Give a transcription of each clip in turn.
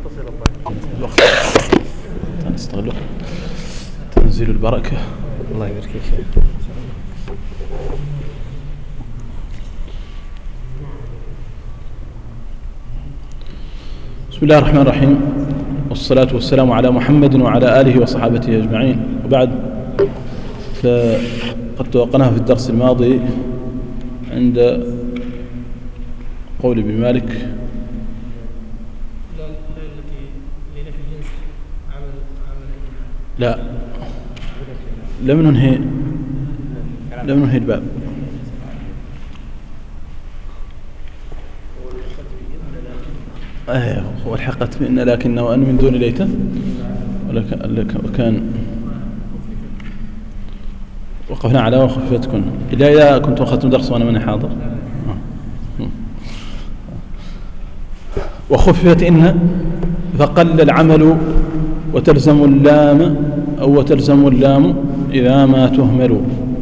الوقت نستغله تنزيل البركة. الله يبارك فيك. بسم الله الرحمن الرحيم، والصلاة والسلام على محمد وعلى آله وصحابته أجمعين، وبعد. فقد توقناها في الدرس الماضي عند قول ابن مالك لا لم ننهي الباب. والحقت بإن لكن وأن من دون ليته وكان وقفنا على وخفتكن إلا إذا كنت أخذتم درس وأنا من حاضر. وخففت إن فقل العمل وتلزم اللام أو وتلزم اللام إذا ما تهمل.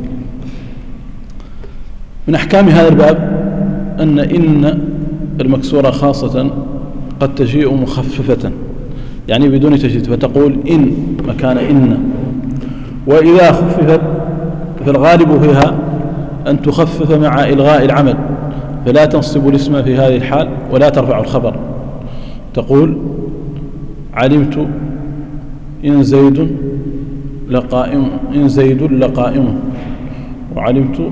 من أحكام هذا الباب أن المكسورة خاصة قد تجيء مخففة، يعني بدون تشديد، فتقول إن مكان إن. وإذا خففت فالغالب فيها أن تخفف مع إلغاء العمل، فلا تنصب الاسم في هذه الحال ولا ترفع الخبر. تقول علمت إن زيد لقائم، وعلمت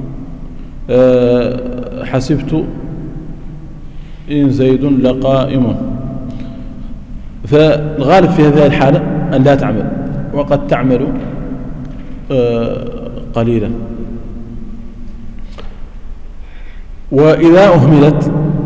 حسبت إن زيد لقائم. فالغالب في هذه الحالة أن لا تعمل، وقد تعمل قليلا. وإذا أهملت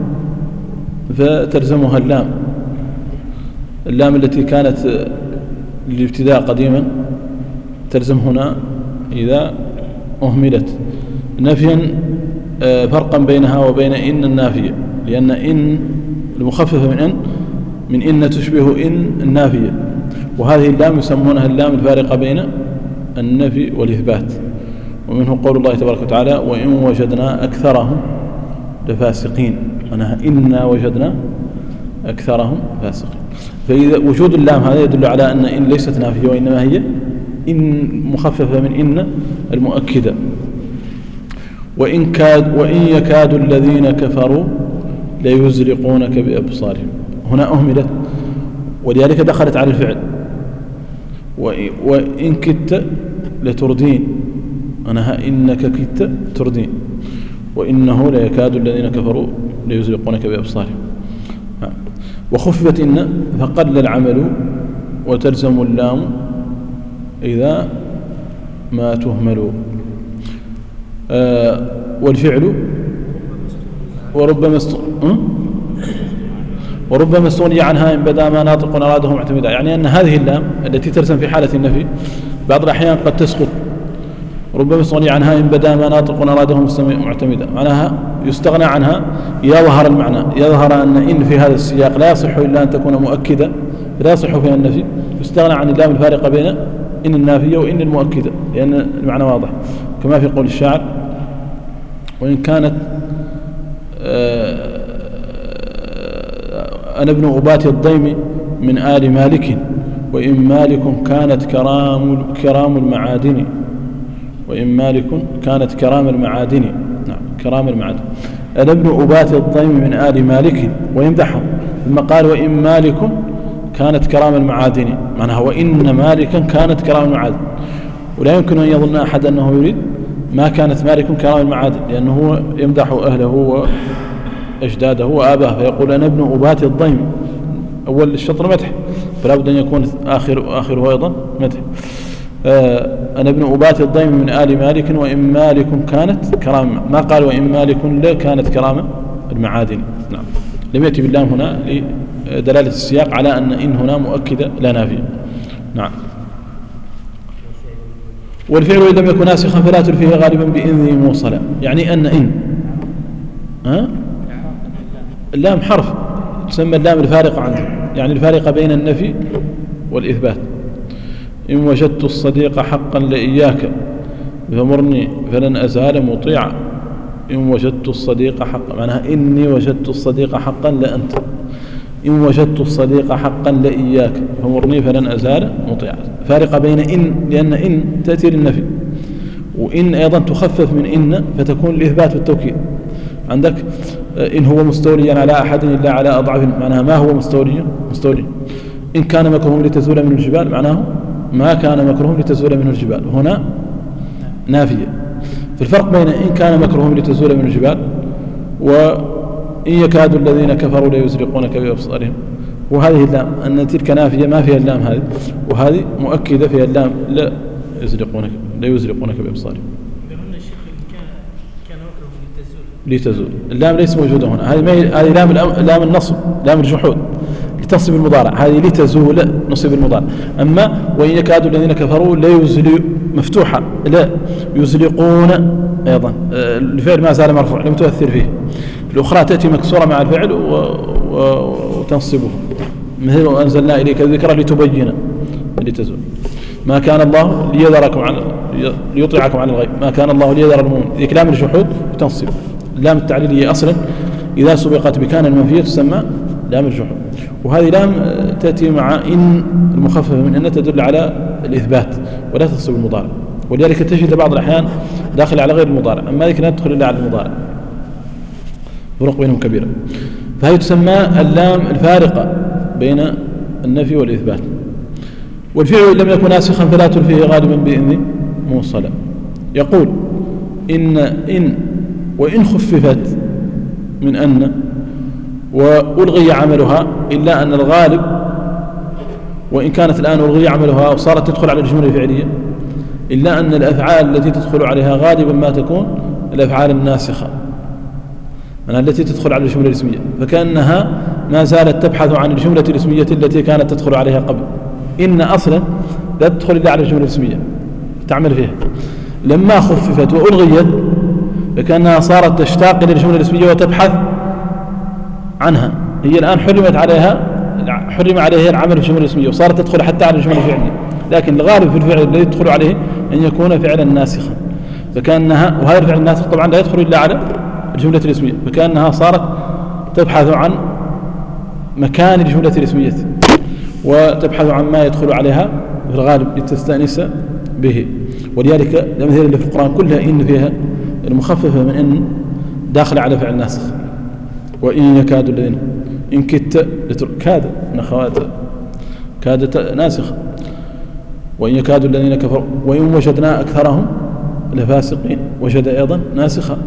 فتلزمها اللام التي كانت للابتداء قديما تلزم هنا إذا أهملت، نفيا فرقا بينها وبين إن النافية، لأن إن المخففة من إن تشبه إن النافية، وهذه اللام يسمونها اللام الفارقة بين النفي والإثبات. ومنه قول الله تبارك وتعالى وإن وجدنا أكثرهم لفاسقين، أنها إنا وجدنا أكثرهم فاسقين. فإذا وجود اللام هذا يدل على أن إن ليست نافية، وإنما هي إن مخففة من إن المؤكدة. وإن يكاد الذين كفروا ليزلقونك بأبصارهم، هنا أهملت ولذلك دخلت على الفعل. وإن كدت لتردين، أنها إنك كدت تردين، وإنه ليكاد الذين كفروا ليزلقونك بأبصارهم. وخففت إن فقل العمل وتلزم اللام إذا ما تهمل. والفعل وربما استغني عنها إن بدا ما ناطق أراده معتمدا، يعني أن هذه اللام التي ترسم في حالة النفي بعض الأحيان قد تسقط. ربما استغني عنها إن بدا ما ناطق أراده معتمدا، معناها يستغنى عنها إذا ظهر المعنى، يظهر أن إن في هذا السياق لا يصح إلا أن تكون مؤكدة، لا يصح فيها النفي، يستغنى عن اللام الفارقة بين إن النافية وإن المؤكدة، لأن المعنى واضح، كما في قول الشاعر وإن كانت أنا ابن أبات الضيم من آل مالك، وإن مالك كانت كرام المعادن، وإن مالك كانت كرام المعادن. نعم، كرام المعادن. أنا ابن أبات الضيم من آل مالك، ويمدحهم، ثم قال وإن مالك كانت كرام المعادن، معناها وإن مالكا كانت كرام المعادن. ولا يمكن أن يظن أحد أنه يريد ما كانت مالك كرام المعادن، لأنه هو يمدح أهله وأجداده وآباه، فيقول أنا ابن أبات الضيم، أول الشطر مدح، فلا بد أن يكون آخره أيضا مدح. أنا ابن أبات الضيم من آل مالك، وإن مالك كانت كرام، ما قال وإن مالك لا كانت كرام المعادن. نعم، لم يأتي باللام هنا لدلالة السياق على أن إن هنا مؤكدة لا نافية. نعم. والفعل إذا لم يكن ناسخا فلا تلفيه غالبا بإن ذي موصلا، يعني أن إن اللام حرف تسمى اللام الفارقة عنه، يعني الفارقة بين النفي والإثبات. إن وجدت الصديق حقا لإياك فمرني فلن أزال مطيعا. إن وجدت الصديق حقا، معناها إني وجدت الصديق حقا لأنت. إن وجدت الصديق حقا لإياك فمرني فلن أزال مطيعا. فارق بين إن، لأن إن تأتي للنفي، وإن أيضا تخفف من إن فتكون الإثبات والتوكيد. عندك إن هو مستوليا على أحد إلا على أضعف، معناها ما هو مستولي. إن كان مكرهم لتزول منه الجبال، معناه ما كان مكرهم لتزول منه الجبال، هنا نافية. فالفرق بين إن كان مكرهم لتزول منه الجبال وإن يكاد الذين كفروا ليزرقونك بأبصارهم، وهذه اللام أن تلك نافية ما فيها اللام هذه، وهذه مؤكدة فيها اللام لا يزرقونك بأبصارهم. لتزول اللام ليس موجودة هنا، هذه لام النصب، لام الجحود لتصب المضارع، هذه لتزول نصب المضارع. أما وإن يكاد الذين كفروا مفتوحة لا يزلقون، أيضا الفعل ما زال مرفوع لم تؤثر فيه. الأخرى تأتي مكسورة مع الفعل وتنصبه، مثل وأنزلنا إليك الذكر لتبين لتزول. ما كان الله ليطلعكم على الغيب، ما كان الله ليذر المؤمنين، ذيك لام الجحود وتنصب. اللام التعليلية أصلا إذا سبقت بكان المنفية تسمى لام الجحود، وهذه لام تأتي مع إن المخففة من أن تدل على الإثبات ولا تنصب المضارع، ولذلك تجد بعض الأحيان داخل على غير المضارع، أما ذلك لا تدخل إلا على المضارع، فرق بينهم كبيرة. فهي تسمى اللام الفارقة بين النفي والإثبات. والفعل لم يكن ناسخا فلا تلفيه غالبا بإذن موصلا. يقول إن وإن خففت من أن وألغي عملها، إلا أن الغالب وإن كانت الآن ألغي عملها وصارت تدخل على الجملة الفعلية، إلا أن الأفعال التي تدخل عليها غالبا ما تكون الأفعال الناسخة، يعني التي تدخل على الجملة الاسمية، فكأنها ما زالت تبحث عن الجملة الاسمية التي كانت تدخل عليها قبل. إن أصلا لا تدخل إلا على الجملة الاسمية تعمل فيها، لما خففت وألغيت فكأنها صارت تشتاق إلى الجملة الاسمية وتبحث عنها. هي الآن حرم عليها العمل في الجملة الاسمية وصارت تدخل حتى على الجملة الفعلية، لكن الغالب في الفعل الذي يدخل عليه أن يكون فعلا ناسخا، فكأنها، وهذا الفعل الناسخ طبعا لا يدخل إلا على الجملة الاسمية، فكأنها صارت تبحث عن مكان الجملة الاسمية وتبحث عن ما يدخل عليها في الغالب لتستأنس به. ولذلك الأمثلة اللي في القرآن كلها إن فيها المخففة من إن داخل على فعل ناسخ. وإن يكاد الذين، إن كدت كاد من أخوات كادت ناسخ. وإن يكاد الذين كفروا وإن وجدنا أكثرهم لفاسقين، وجد أيضا ناسخة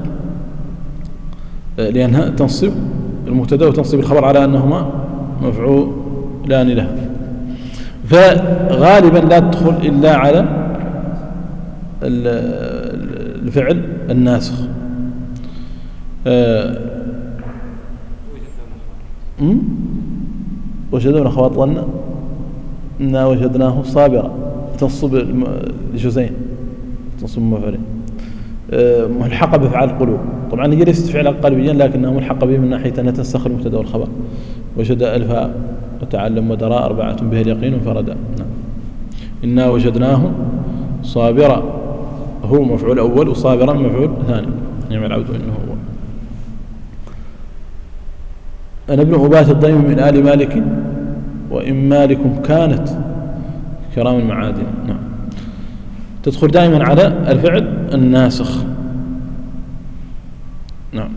لأنها تنصب المبتدا وتنصب الخبر على أنهما مفعولان لها، فغالبا لا تدخل إلا على الفعل الناسخ. وجدنا أخوات ظن إنا وجدناه صابرا، تنصب الجزئين، تنصب مفعولين، ملحقة بفعل القلوب. طبعا هي ليست فعلا قلبيا لكنها ملحقة به من ناحية أنها تنسخ المبتدا والخبر. وجد ألفا وتعلم ودراء 4 به اليقين انفردا. نعم. إنا وجدناه صابرا هو مفعول أول وصابرا مفعول ثاني، نعم العبد إنه هو. أنا ابن أبات الضيم من آل مالك وإن مالك كانت كرام المعادن. نعم. تدخل دائما على الفعل الناسخ. نعم.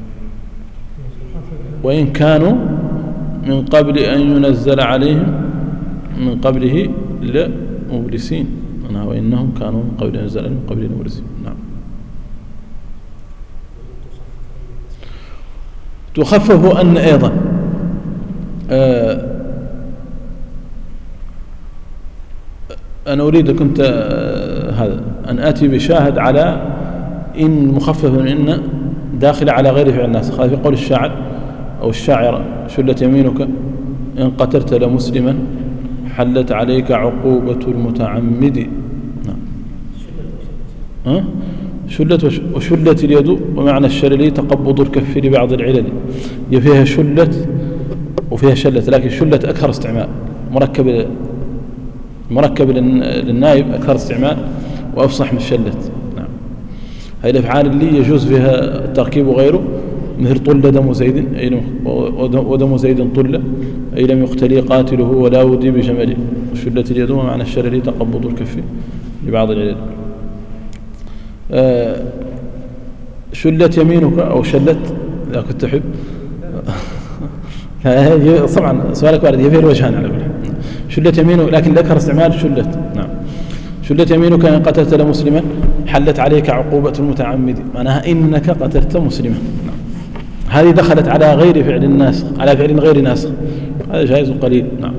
وإن كانوا من قبل أن ينزل عليهم من قبله لمبلسين، وإنهم كانوا من قبل أن ينزل عليهم من قبله لمبلسين. نعم. تخفف أن أيضا أنا أريد كنت هذا أن آتي بشاهد على إن مخفف من إن داخل على غير فعل ناسخ. هذا في قول الشاعر أو الشاعرة: شلت يمينك إن قتلت لمسلما حلت عليك عقوبة المتعمد. نعم. شلت وشلت اليد، ومعنى الشلل تقبض الكف لبعض العلل. هي فيها شلت وفيها شلت، لكن شلت أكثر استعمال، مركب للنائب أكثر استعمال وأفصح من شلت. نعم. هذه الأفعال اللي يجوز فيها التركيب وغيره مثل طل دم زيد ودم زيد طل أي لم يقتلي قاتله ولا ودي بجمله. شلت اليد ومعنى الشرر تقبض الكف لبعض اليد. شلت يمينك أو شلت إذا كنت تحب. طبعا سؤالك وارد يفيه الوجهان على كل حال. شلت يمينك لكن ذكر استعمال شلت. نعم. شلت يمينك إن قتلت لمسلما حلت عليك عقوبة المتعمد، معناها إنك قتلت مسلما. نعم. هذه دخلت على غير فعل الناسخ، على فعل غير ناسخ، هذا جائز قليل. نعم.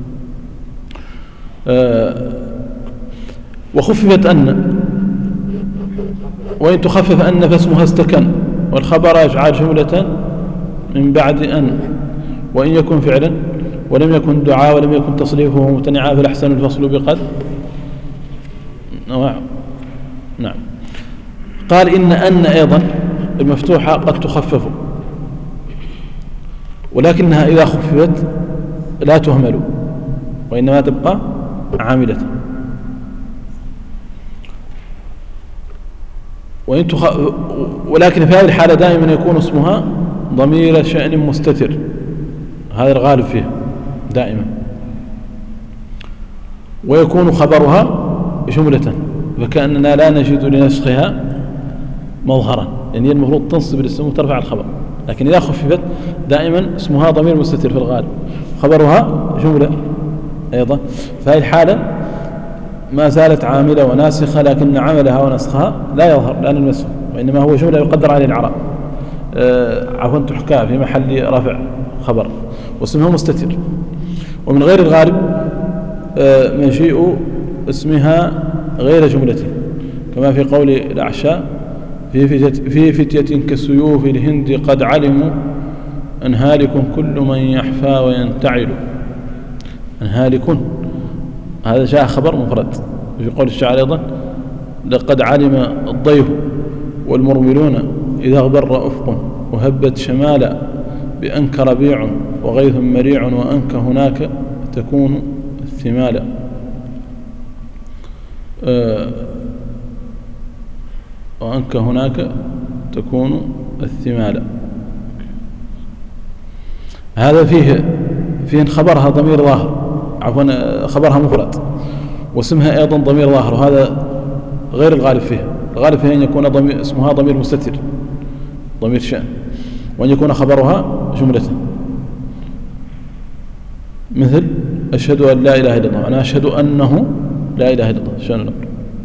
وخففت أن، وإن تخفف أن فاسمها استكن، والخبر يجعل جملة من بعد أن، وإن يكن فعلا ولم يكن دعاء ولم يكن تصريفه ممتنعا فالأحسن الفصل بقد. نعم. قال إن أيضا المفتوحة قد تخفف، ولكنها إذا خففت لا تهمل وإنما تبقى عاملة. ولكن في هذه الحالة دائما يكون اسمها ضمير شأن مستتر، هذا الغالب فيه دائما، ويكون خبرها جملة، فكأننا لا نجد لنسخها مظهرا، يعني المفروض تنصب الاسم وترفع الخبر، لكن إذا خففت دائما اسمها ضمير مستتر في الغالب، خبرها جملة أيضا. فهي الحالة ما زالت عاملة وناسخة، لكن عملها ونسخها لا يظهر لأن المسخ، وإنما هو جملة يقدر عليه الإعراب، عفوا تحكى في محل رفع خبر واسمها مستتر. ومن غير الغالب مجيء اسمها غير جملة، كما في قول الأعشاء في فتية كسيوف الهند قد علموا أن هالك كل من يحفى وينتعل. أن هالك هذا جاء خبر مفرد. في قول الشاعر أيضا لقد علم الضيف والمرملون إذا اغبر أفق وهبت شمالا بأنك ربيع وغيث مريع وأنك هناك تكون الثمالا. وأنك هناك تكون الثمالا. هذا فيه خبرها ضمير ظاهر، عفوا خبرها مفرد، واسمها أيضا ضمير ظاهر، وهذا غير الغالب فيه. الغالب فيه أن يكون اسمها ضمير مستتر، ضمير شأن، وأن يكون خبرها جملة، مثل أشهد أن لا إله إلا الله، أنا أشهد أنه لا إله إلا الله، شأن الأمر.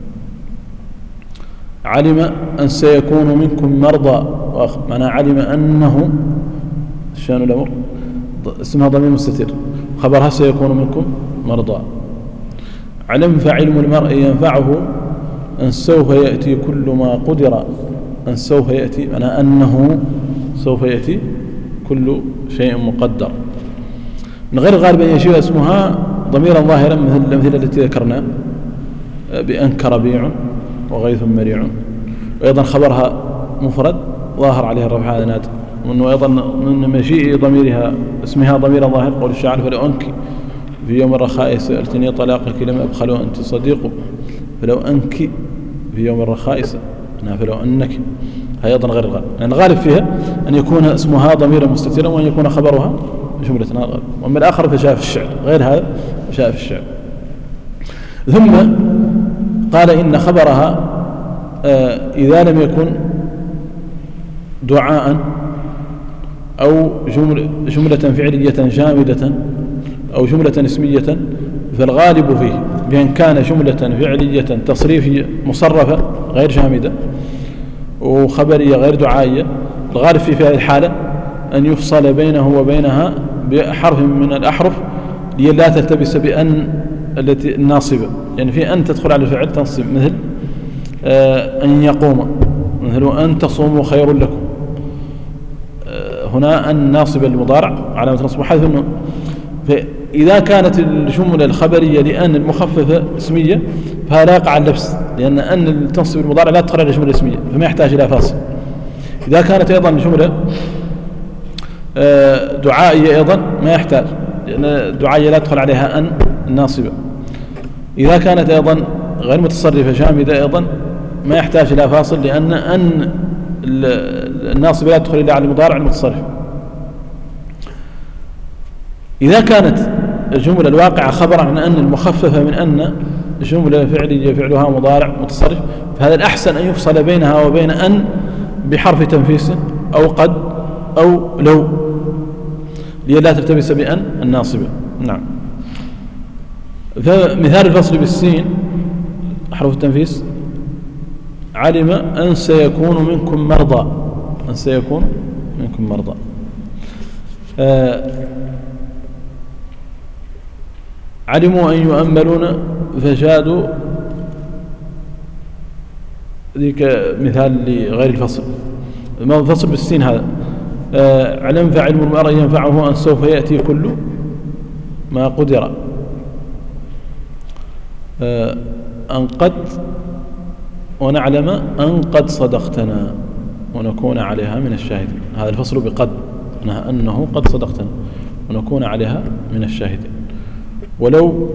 علم أن سيكون منكم مرضى، معنى علم أنه شأن الأمر، اسمها ضمير مستتر، خبرها سيكون منكم مرضى. علم فعلم المرء ينفعه أن سوف يأتي كل ما قدر، أن سوف يأتي معنى أنه سوف يأتي كل شيء مقدر. من غير الغالب أن يجيء اسمها ضميرا ظاهرا مثل الأمثلة التي ذكرنا، بأنك ربيع وغيث مريع، وأيضا خبرها مفرد ظاهر عليه الرفع، هذا نادر. وأنه أيضا من مجيء ضميرها اسمها ضميرا ظاهر قول الشاعر فلو أنك في يوم الرخاء سألتني طلاقك لم أبخل وأنت صديق، فلو أنك في يوم الرخاء فلو أنك، هي أيضا غير الغالب، لأن الغالب فيها أن يكون اسمها ضميرا مستترا وأن يكون خبرها جملة، هذا الغالب. وأما الآخر فجاء في الشعر، غير هذا جاء في الشعر. ثم قال إن خبرها إذا لم يكن دعاء أو جملة فعلية جامدة أو جملة اسمية، فالغالب فيه بأن كان جملة فعلية تصريفية مصرفة غير جامدة وخبرية غير دعائية، الغالب في هذه الحالة أن يفصل بينه وبينها بحرف من الأحرف لئلا تلتبس بأن التي الناصبة، يعني في أن تدخل على الفعل تنصب، مثل أن يقوم، مثل أن تصوموا خير لكم، هنا أن ناصبة المضارع علامة نصب حذف النون. فإذا كانت الجملة الخبرية لأن المخففة اسمية فهذا لا يقع اللبس، لأن أن تنصب المضارع لا تدخل على الجملة الاسمية فما يحتاج إلى فاصل. إذا كانت أيضا الجملة دعائية أيضا ما يحتاج، لأن الدعائية لا تدخل عليها أن الناصبة. إذا كانت أيضا غير متصرفة جامدة أيضا ما يحتاج إلى فاصل، لأن الناصب لا تدخل إلا على المضارع المتصرف. إذا كانت الجملة الواقعة خبرا عن أن المخففة من أن جملة فعلية فعلها مضارع متصرف، فهذا الأحسن أن يفصل بينها وبين أن بحرف تنفيس أو قد أو لو لئلا تلتبس بأن الناصبة. نعم. فمثال الفصل بالسين حرف التنفيس: علم أن سيكون منكم مرضى، أن سيكون منكم مرضى. علموا أن يؤملون فجادوا، ذيك مثال لغير الفصل. الفصل بالسين هذا: علم فعلم المرء ينفعه أن سوف يأتي كل ما قدر. أن قد ونعلم أن قد صدقتنا ونكون عليها من الشاهدين. هذا الفصل بقد، أنه قد صدقتنا ونكون عليها من الشاهدين. ولو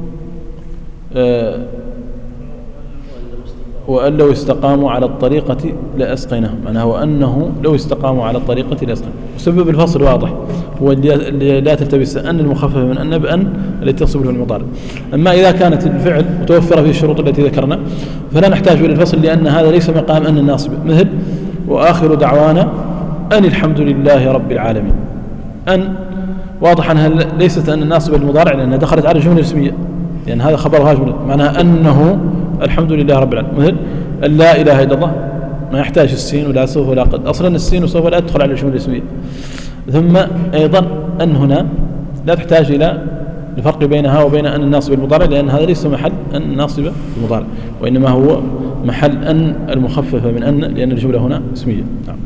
وأن لو استقاموا على الطريقة لأسقيناهم، معناه وأنه لو استقاموا على الطريقة لأسقيناهم. وسبب الفصل واضح، هو اللي لا تلتبس أن المخففة من أن بأن التي تصب له المضارع. أما إذا كانت الفعل متوفرة في الشروط التي ذكرنا فلا نحتاج إلى الفصل، لأن هذا ليس مقام أن الناصب. مثل: وآخر دعوانا أن الحمد لله رب العالمين. أن واضح أنها ليست أن الناصب المضارع، لأنها دخلت على الجملة الاسمية، لأن هذا خبرها جملة معناها أنه الحمد لله رب العالمين. مثل: لا إله إلا الله، ما يحتاج السين ولا سوف ولا قد، أصلا السين وسوف لا تدخل على الجملة الاسمية. ثم أيضا أن هنا لا تحتاج إلى الفرق بينها وبين أن الناصب المضارع، لأن هذا ليس محل أن الناصب المضارع، وإنما هو محل أن المخففة من أن، لأن الجملة هنا اسمية.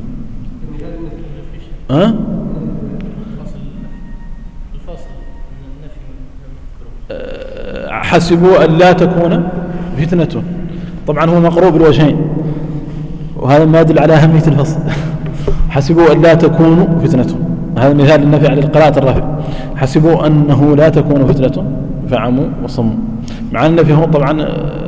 نعم. حسبوا أن لا تكون فتنة، طبعا هو مقروب الوجهين، وهذا ما يدل على أهمية الفصل. حسبوا أن لا تكون فتنة، هذا مثال النفي على القراءة الرافع. حسبوا أنه لا تكون فتنة فعموا وصموا. مع النفي هو طبعا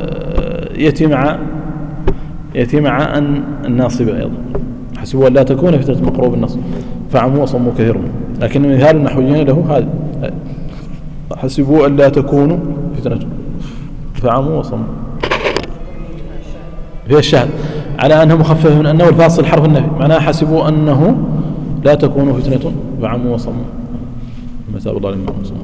يأتي مع أن الناصبة أيضا. حسبوا أن لا تكون فتنة مقروب النصب، فعموا وصموا كثير. لكن مثال النحويين له هذا: حسبوا أن لا تكونوا فتنة فعموا وصموا. في الشهد على أنه مخفف من أنه الفاصل حرف النفي، معناه حسبوا أنه لا تكونوا فتنة فعموا وصموا. مثال الله لما وصموا.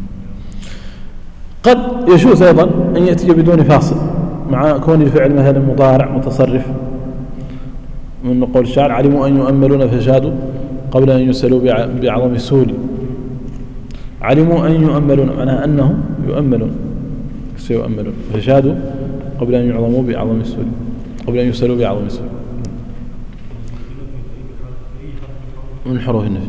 قد يجوز أيضا أن يأتي بدون فاصل، مع كون الفعل مثلا مضارع متصرف، من قول الشاعر: علموا أن يؤملون فجادوا قبل أن يسألوا بعظم السهول. علموا أن يؤملون معناها أنه يؤملون سيؤملون، فجادوا قبل أن يعظموا بعظم السهول، قبل أن يسألوا بعظم السهول من حروف النفي.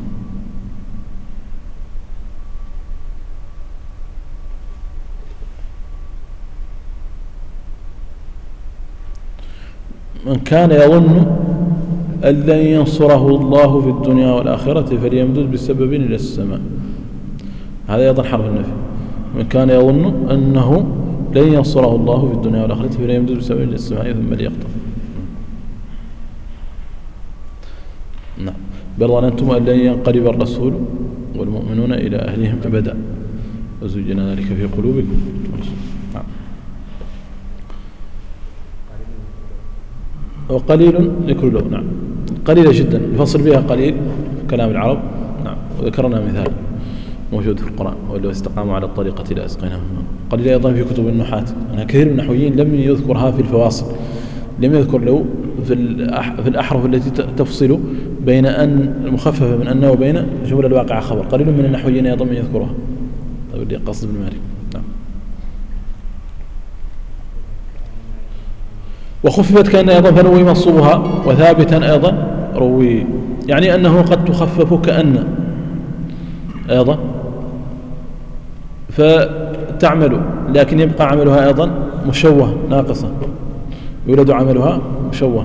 من كان يظن أن لن ينصره الله في الدنيا والآخرة فليمدد بالسبب إلى السماء. هذا أيضا حرف النفي. من كان يظن أنه لن ينصره الله في الدنيا والآخرة فليمدد بالسبب إلى السماء ثم ليقطع. نعم. بل ظننتم أن لن ينقلب الرسول والمؤمنون إلى أهلهم أبدا وزين ذلك في قلوبكم. نعم. وقليل ذكر له. نعم. قليلة جدا الفصل بها قليل في كلام العرب. نعم. وذكرنا مثال موجود في القرآن: ولو استقاموا على الطريقة لأسقيناهم. قليل أيضا في كتب النحاة، أنا كثير من النحويين لم يذكرها في الفواصل، لم يذكر له في الأحرف التي تفصل بين أن المخففة من أنه وبين الجملة الواقعة خبر. قليل من النحويين أيضا من يذكرها. طيب اللي قصد بن مالك. نعم. وخففت كأن أيضا فنوي منصوبها، وثابتا أيضا روي، يعني أنه قد تخفف كأن أيضا فتعمل، لكن يبقى عملها أيضا مشوه ناقصا، يولد عملها مشوه.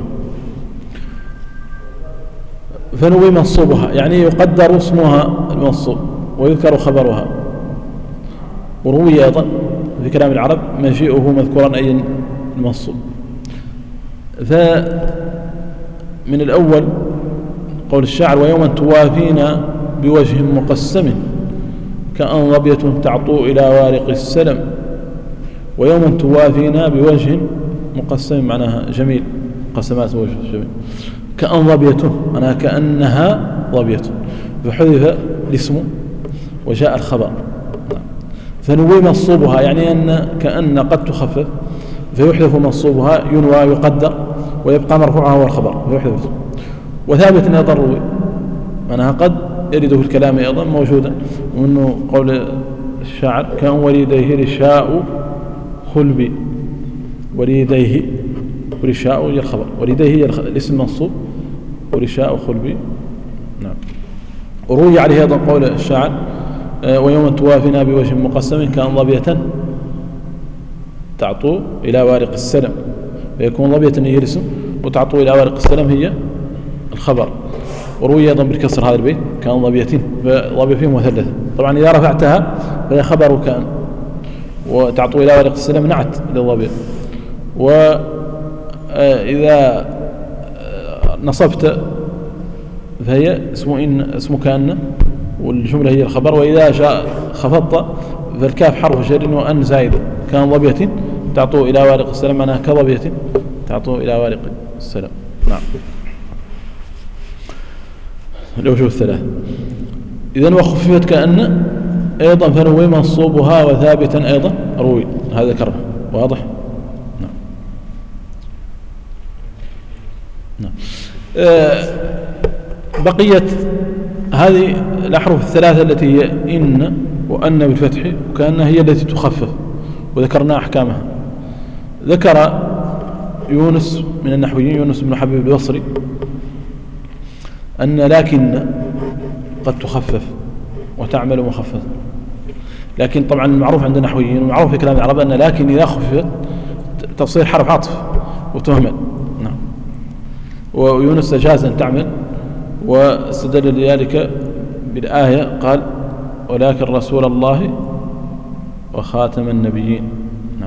فنوي منصوبها يعني يقدر اسمها المنصوب ويذكر خبرها. وروي أيضا في كلام العرب مجيئه مذكورا أي المنصوب. من الأول قول الشاعر ويوما توافينا بوجه مقسم كأن ظبية تعطو إلى وارق السلم. ويوما توافينا بوجه مقسم معناها جميل، قسمات وجه جميل. كأن ظبية معناها كأنها ظبية، فحذف الاسم وجاء الخبر. فنوي منصوبها يعني أن كأن قد تخفف فيحذف منصوبها ينوى يقدر ويبقى مرفوعها هو الخبر فيحذف. وثابت أيضا روي معناها قد يرد في الكلام أيضا موجودا، ومنه قول الشاعر كان وليديه رشاء خلبي. وليديه ورشاء هي الخبر، وليديه هي الاسم منصوب ورشاء خلبي. نعم. وروي عليه أيضا قول الشاعر ويوم توافنا بوجه مقسم كأن ظبية تعطو إلى وارق السلم، فيكون ظبية هي الاسم وتعطو إلى وارق السلم هي الخبر. وروي أيضا بالكسر هذا البيت كأن ظبيتين، فظبية فيه مثلثة. طبعا إذا رفعتها فهي خبر كأن، وتعطو إلى وارق السلم نعت للظبية. وإذا نصبت فهي اسم كأن والجملة هي الخبر. وإذا خفضت فالكاف حرف جر وأن زائد كان ظبية تعطو إلى وارق السلم معناها كظبية تعطو إلى وارق السلم. نعم. الوجوه الثلاث. إذن وخففت كأن أيضا فنوي منصوبها وثابتا أيضا روي، هذا ذكرنا واضح. نعم. نعم. بقية هذه الأحرف الثلاثة التي هي إن وأن بالفتح وكأن هي التي تخفف، وذكرنا أحكامها. ذكر يونس من النحويين يونس بن حبيب البصري أن لكن قد تخفف وتعمل مخففة، لكن طبعا المعروف عند النحويين ومعروف في كلام العرب أن لكن إذا خففت تصير حرف عطف وتهمل. نعم. ويونس جاز أن تعمل، واستدل لذلك بالآية قال ولكن رسول الله وخاتم النبيين. نعم.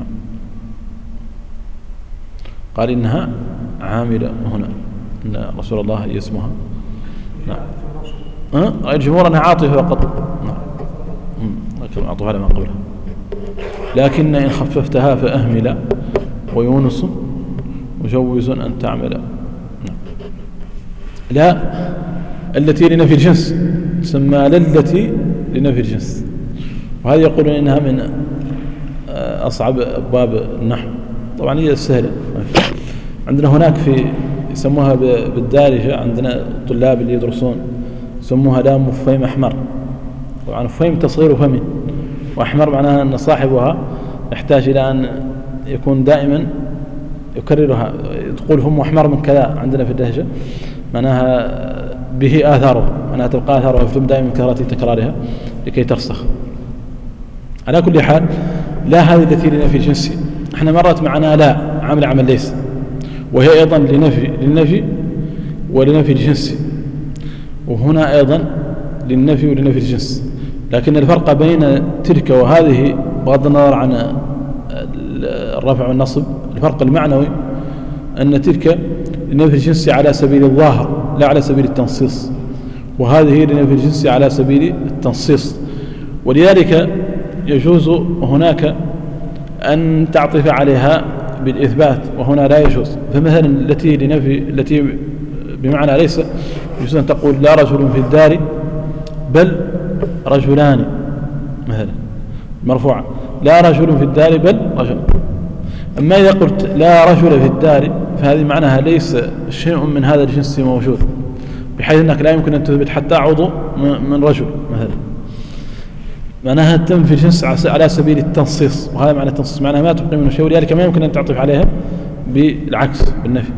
قال إنها عاملة هنا إن رسول الله هي اسمها. نعم. الجمهور أنها عاطفة فقط. نعم. لكن عطف على ما قبلها. لكن إن خففتها فأهمل ويونس مجوز أن تعمل. نعم. لا التي لنفي الجنس تسمى للتي لنفي الجنس، وهذا يقولون إنها من أصعب أبواب النحو. طبعا هي السهلة. عندنا هناك في يسموها بالدارجة عندنا الطلاب اللي يدرسون يسموها لام مفهم أحمر. طبعا مفهم تصغير فم، وأحمر معناها أن صاحبها يحتاج إلى أن يكون دائما يكررها، تقول هم أحمر من كذا عندنا في اللهجة معناها به آثاره، معناها تبقى آثاره في الفم دائما كثرة تكرارها لكي ترسخ. على كل حال لا هذه التي لنفي الجنس، احنا مرت معنا لا عمل ليس، وهي أيضا للنفي ولنفي الجنس، وهنا أيضا للنفي ولنفي الجنس. لكن الفرق بين تلك وهذه بغض النظر عن الرفع والنصب الفرق المعنوي أن تلك لنفي الجنس على سبيل الظاهر لا على سبيل التنصيص، وهذه لنفي الجنس على سبيل التنصيص. ولذلك يجوز هناك أن تعطف عليها بالإثبات وهنا لا يجوز. فمثلا التي بمعنى ليس يجوز أن تقول لا رجل في الدار بل رجلان مثلا مرفوعة، لا رجل في الدار بل رجل. أما إذا قلت لا رجل في الدار فهذه معناها ليس شيء من هذا الجنس موجود، بحيث أنك لا يمكن أن تثبت حتى عضو من رجل مثلا، معناها تنفي الجنس على سبيل التنصيص، وهذا معنى التنصيص معناها ما تبقي منه شيء، ولذلك ما يمكن أن تعطف عليها بالعكس بالنفي.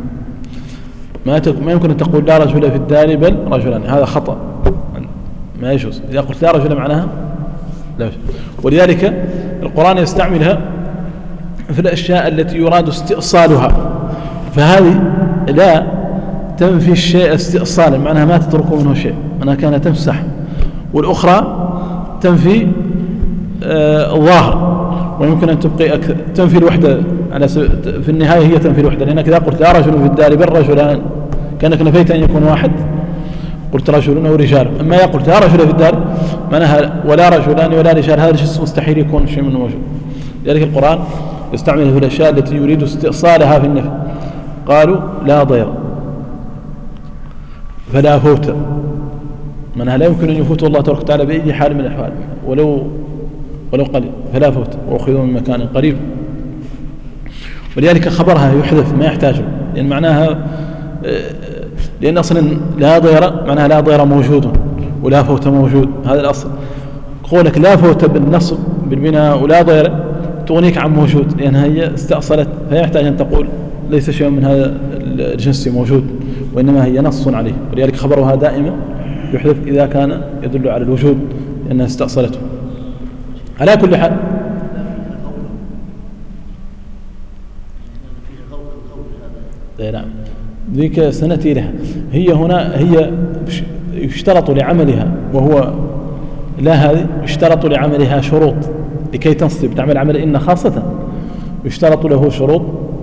ما يمكن أن تقول لا رجل في الدار بل رجلان، هذا خطأ ما يجوز. إذا قلت لا رجل معناها لا يجوز. ولذلك القرآن يستعملها في الأشياء التي يراد استئصالها، فهذه لا تنفي الشيء استئصالا معناها ما تترك منه شيء، معناها كانت تمسح، والأخرى تنفي الظاهر ويمكن أن تبقي أكثر، تنفي الوحدة في النهاية هي تنفي الوحدة، لأنك إذا قلت لا رجل في الدار بل رجلان كأنك نفيت أن يكون واحد، قلت رجل أو رجال. أما قلت لا رجل في الدار معناها ولا رجلان ولا رجال، هذا الجنس مستحيل يكون شيء منه موجود. لذلك القرآن يستعمله في الأشياء التي يريد استئصالها في النفي. قالوا لا ضير فلا فوت، معناها لا يمكن أن يفوت الله تبارك وتعالى بأي حال من الأحوال ولو قليل، فلا فوت وأخذوا من مكان قريب. ولذلك خبرها يحذف ما يحتاجه، لأن معناها لأن أصلا لا ضير معناها لا ضير موجود ولا فوت موجود، هذا الأصل. قولك لا فوت بالنصب بالبناء ولا ضير تغنيك عن موجود، لأنها هي استأصلت، فيحتاج أن تقول ليس شيء من هذا الجنس موجود، وإنما هي نص عليه. ولذلك خبرها دائما يحذف إذا كان يدل على الوجود لأنها استأصلته. على كل حال نعم ذيك سنتي لها. هي هنا هي يشترط لعملها، وهو لا هذه يشترط لعملها شروط لكي تنصب تعمل عمل إن خاصة، يشترط له شروط،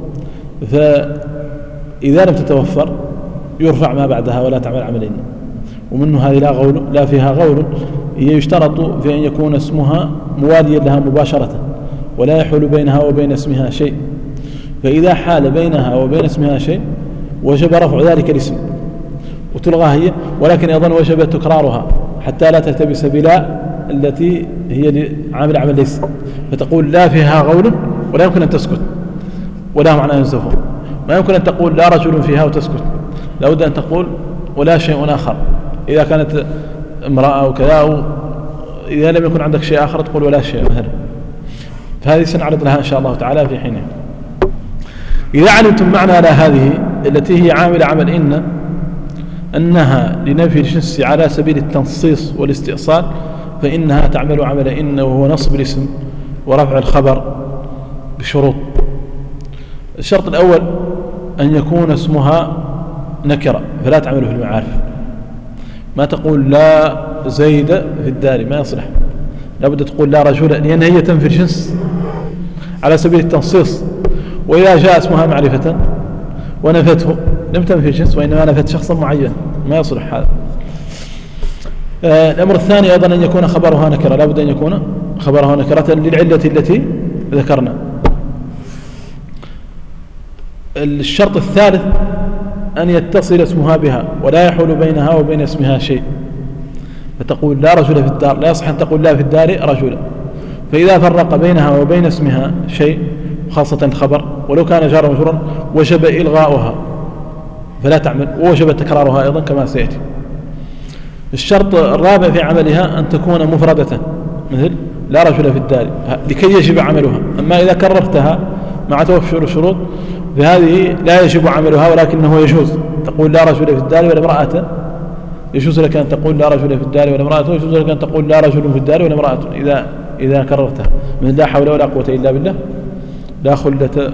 فإذا لم تتوفر يرفع ما بعدها ولا تعمل عمل إن. ومنه هذه لا فيها غول، هي يشترط في أن يكون اسمها مواليا لها مباشرة ولا يحول بينها وبين اسمها شيء، فإذا حال بينها وبين اسمها شيء وجب رفع ذلك الاسم وتلغى هي، ولكن أيضا وجب تكرارها حتى لا تلتبس بلا التي هي عامل عمل ليس، فتقول لا فيها غول ولا يمكن أن تسكت ولا معنى ينزفون، ما يمكن أن تقول لا رجل فيها وتسكت، لا بد أن تقول ولا شيء آخر إذا كانت امرأة وكذا، إذا لم يكن عندك شيء آخر تقول ولا شيء مثلا. فهذه سنعرض لها إن شاء الله تعالى في حينها. إذا علمتم معنى لا هذه التي هي عامل عمل أنها لنفي الجنس على سبيل التنصيص والاستئصال، فإنها تعمل عمل إن، وهو نصب الاسم ورفع الخبر بشروط. الشرط الأول أن يكون اسمها نكرة، فلا تعمل في المعارف. ما تقول لا زيد في الدار، ما يصلح، لابد تقول لا رجل، لأن هي تنفي الجنس على سبيل التنصيص. وإذا جاء اسمها معرفة ونفته لم تنفي الجنس، وإنما نفت شخصا معين، ما يصلح هذا. الأمر الثاني أيضا أن يكون خبرها نكرة، لابد أن يكون خبرها نكرة للعلة التي ذكرنا. الشرط الثالث أن يتصل اسمها بها ولا يحول بينها وبين اسمها شيء، فتقول لا رجل في الدار، لا يصح أن تقول لا في الدار رجل، فإذا فرق بينها وبين اسمها شيء خاصة الخبر ولو كان جارا مجرورا وجب إلغاؤها فلا تعمل، ووجب تكرارها أيضا كما سيأتي. الشرط الرابع في عملها أن تكون مفردة، مثل لا رجل في الدار، لكي يجب عملها. أما إذا كررتها مع توفر الشروط فهذه لا يجب عملها، ولكنه يجوز تقول لا رجل في الدار ولا امرأة، يجوز لك أن تقول لا رجل في الدار ولا امرأة، ويجوز لك أن تقول لا رجل في الدار ولا امرأة إذا كررتها، من لا حول ولا قوة إلا بالله، لا خلة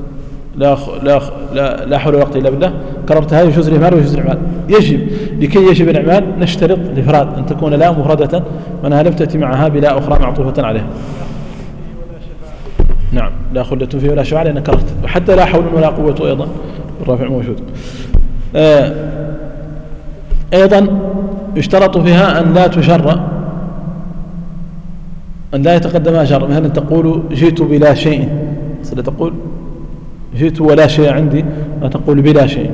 لا حول ولا قوة إلا بالله، كررتها يجوز الإعمال ويجوز الإعمال. يجب لكي يجب الإعمال نشترط الإفراد، أن تكون لا مفردة منها لم تأتي معها بلا أخرى معطوفة عليها. نعم لا خلة فيه ولا شفاعة لأنك كررت، وحتى لا حول ولا قوة أيضا الرافع موجود. أيضا يشترط فيها أن لا تجر، أن لا يتقدمها جر، مثلا تقول جئت بلا شيء، تقول جئت ولا شيء عندي، ما تقول بلا شيء.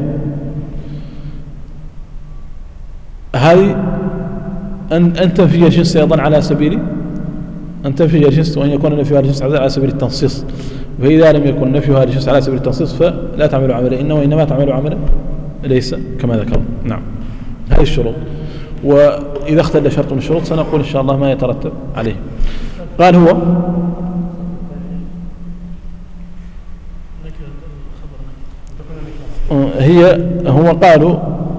هذه أن تنفي الجنس أيضا على سبيل أن تنفي الجنس، وأن يكون نفيها الجنس على سبيل التنصيص، فإذا لم يكن نفيها الجنس على سبيل التنصيص فلا تعمل عملا إنه، وإنما تعمل عملا ليس كما ذكر. نعم هذه الشروط، وإذا اختل شرط من الشروط سنقول إن شاء الله ما يترتب عليه. قال هو قالوا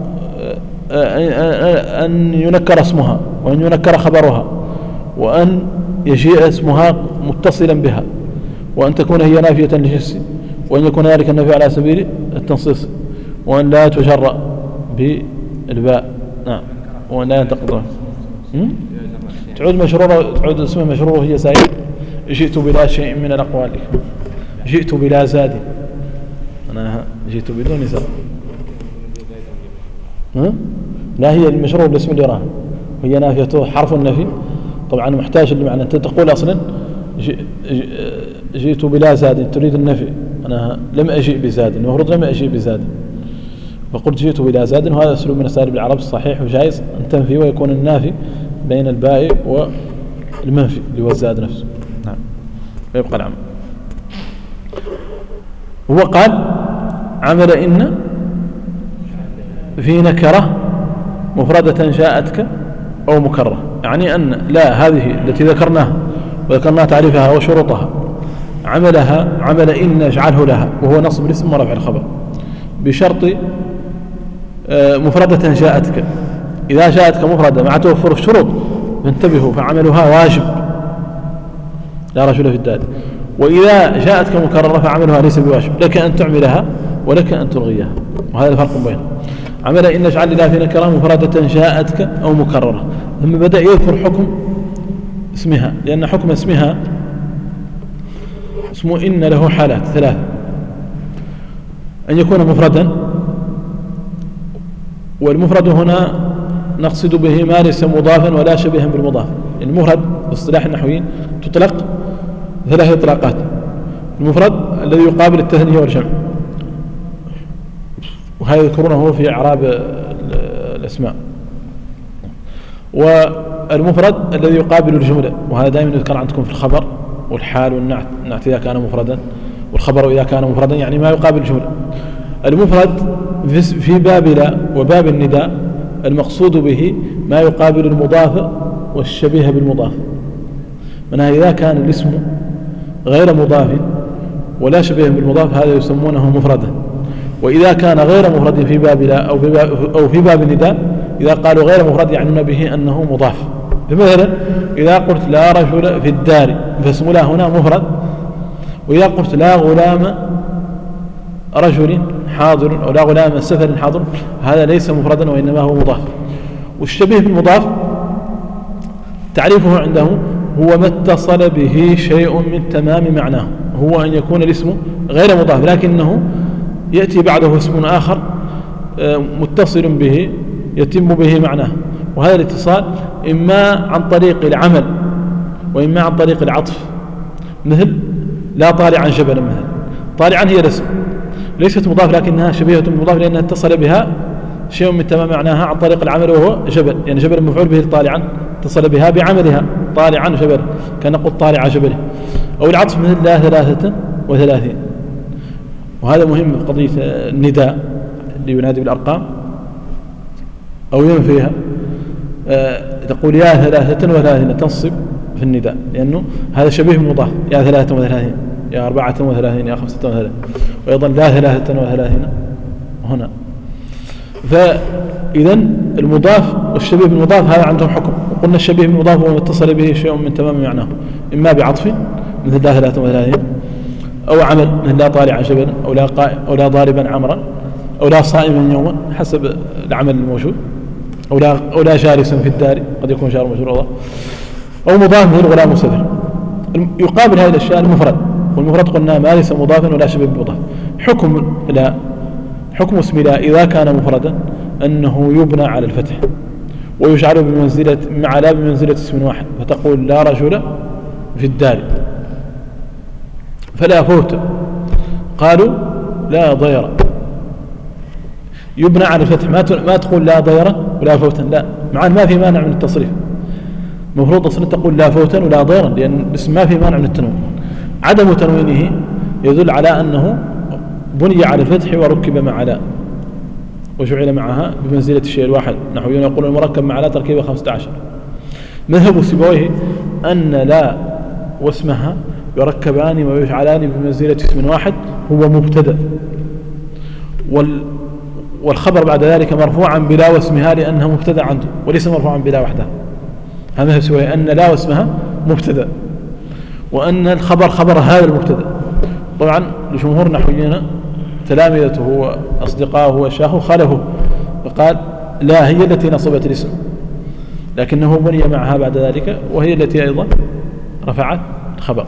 أن ينكر اسمها وأن ينكر خبرها وأن يجيء اسمها متصلا بها وأن تكون هي نافية للجنس وأن يكون ذلك النفي على سبيل التنصيص وأن لا تجرأ بالباء. نعم وأن لا ينتقضها تعود مشرورة، تعود اسمها مشرورة هي سائل. جئت بلا شيء من الأقوال، جئت بلا زاد، أنا جئت بدون زاد. لا هي المشروع بالاسم اللي يراها وهي نافيته حرف النفي طبعا محتاج لمعنى. أنت تقول أصلا جئت بلا زاد تريد النفي، أنا لم أجيء بزاد، المفروض لم أجيء بزاد، فقلت جئت بلا زاد، وهذا أسلوب من أساليب العرب الصحيح وجائز أن تنفي ويكون النافي بين الباء والمنفي اللي هو الزاد نفسه. نعم ويبقى العمل. هو قال عمل إن في نكرة مفردة جاءتك أو مكرة، يعني أن لا هذه التي ذكرناها وذكرنا تعريفها وشروطها عمل إن نجعله لها، وهو نصب الاسم ورفع الخبر بشرط مفردة جاءتك. إذا جاءتك مفردة مع توفر الشروط فانتبهوا فعملها واجب لا رجل في الدار، وإذا جاءتك مكررة فعملها ليس بواجب، لك أن تعملها ولك أن تلغيها، وهذا الفرق بينهم. عمل إن نجعل لله في نكرة مفردة جاءتك أو مكررة، ثم بدأ يذكر حكم اسمها، لأن حكم اسمها اسمه إن له حالات ثلاث: أن يكون مفردا، والمفرد هنا نقصد به ما ليس مضافا ولا شبيها بالمضاف. المفرد باصطلاح النحويين تطلق ثلاث إطلاقات: المفرد الذي يقابل التثنية والجمع، وهذا يذكرونه في إعراب الأسماء، والمفرد الذي يقابل الجملة، وهذا دائما يذكر عندكم في الخبر والحال والنعت، النعت إذا كان مفردا والخبر إذا كان مفردا يعني ما يقابل الجملة. المفرد في باب لا وباب النداء المقصود به ما يقابل المضاف والشبيه بالمضاف، منها إذا كان الاسم غير مضاف ولا شبيه بالمضاف هذا يسمونه مفردا. وإذا كان غير مفرد في باب لا أو في باب النداء، إذا قالوا غير مفرد يعنون به أنه مضاف. فمثلا إذا قلت لا رجل في الدار فاسم لا هنا مفرد، وإذا قلت لا غلام رجل حاضر أو لا غلام سفر حاضر هذا ليس مفردا وإنما هو مضاف. والشبيه بالمضاف تعريفه عنده هو ما اتصل به شيء من تمام معناه، هو أن يكون الاسم غير مضاف لكنه يأتي بعده اسم آخر متصل به يتم به معناه، وهذا الاتصال إما عن طريق العمل وإما عن طريق العطف. مثل لا طالعا جبلا، مثل طالعا هي الاسم ليست مضاف لكنها شبيهة بالمضاف لأنها اتصل بها شيء من تمام معناها عن طريق العمل وهو جبل، يعني جبل مفعول به طالعا اتصل بها بعملها طالعا جبل، كان نقول طالع جبله. أو العطف مثل لا 33، وهذا مهم في قضية النداء اللي ينادي بالأرقام أو ينفيها، تقول يا 33 تنصب في النداء لأنه هذا شبيه بالمضاف، يا 33 يا 34 يا 35، ويظل لا 33 هنا. فإذا المضاف والشبيه بالمضاف هذا عندهم حكم، وقلنا الشبيه بالمضاف هو متصل به شيء من تمام معناه، إما بعطف مثل لا 33 أو عمل مثل لا طالع جبلا أو لا ضاربا عمرا أو لا صائما يوما حسب العمل الموجود، أو لا جالسا في الدار قد يكون جار مجرور، أو مضاف مثل غلام مسافر. يقابل هذه الأشياء المفرد، والمفرد قلنا ما ليس مضافا ولا شبيه بالمضاف. حكم اسم لا إذا كان مفردا أنه يبنى على الفتح ويجعل بمنزلة مع لا بمنزلة اسم واحد، فتقول لا رجل في الدار فلا فوت، قالوا لا ضير، يبنى على الفتح، ما تقول لا ضير ولا فوتا، لا، مع ما في مانع من التصريف، مفروض أصلا تقول لا فوتا ولا ضيرا لأن الاسم ما في مانع من التنوين. عدم تنوينه يدل على أنه بني على الفتح وركب مع لا وجعل معها بمنزلة الشيء الواحد، نحويون يقولون المركب مع لا تركيبه 15. مذهب سيبويه أن لا واسمها يركبان ويجعلان بمنزلة اسم واحد هو مبتدأ، والخبر بعد ذلك مرفوعا بلا واسمها لأنها مبتدأ عنده وليس مرفوعا بلا وحدها. هذا مذهب سيبويه أن لا واسمها مبتدأ، وأن الخبر خبر هذا المبتدأ. طبعا لجمهور نحوينا تلامذته وأصدقائه وشاهه خالفوا فقال لا هي التي نصبت الاسم لكنه بني معها بعد ذلك، وهي التي أيضا رفعت الخبر.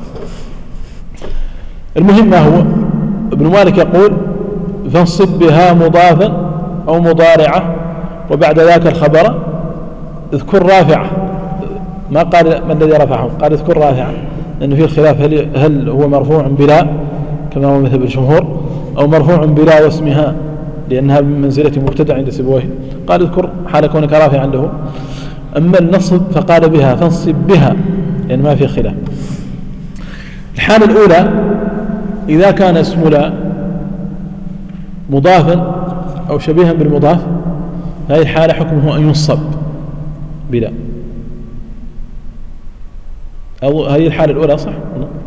المهم ما هو ابن مالك يقول فانصب بها مضافا أو مضارعة وبعد ذاك الخبر اذكر رافعة، ما قال ما الذي رفعه، قال اذكر رافعة، لأنه فيه خلاف هل هو مرفوع بلا كما هو مثل الجمهور أو مرفوع بلا واسمها لأنها بمنزلة مبتدأ عند سيبويه، قال اذكر حال كونك رافعا له. أما النصب فقال بها فانصب بها لأن ما في خلاف. الحالة الأولى إذا كان اسم لا مضافا أو شبيها بالمضاف هذه الحالة حكمه أن ينصب بلا، أو هذه الحالة الأولى صح؟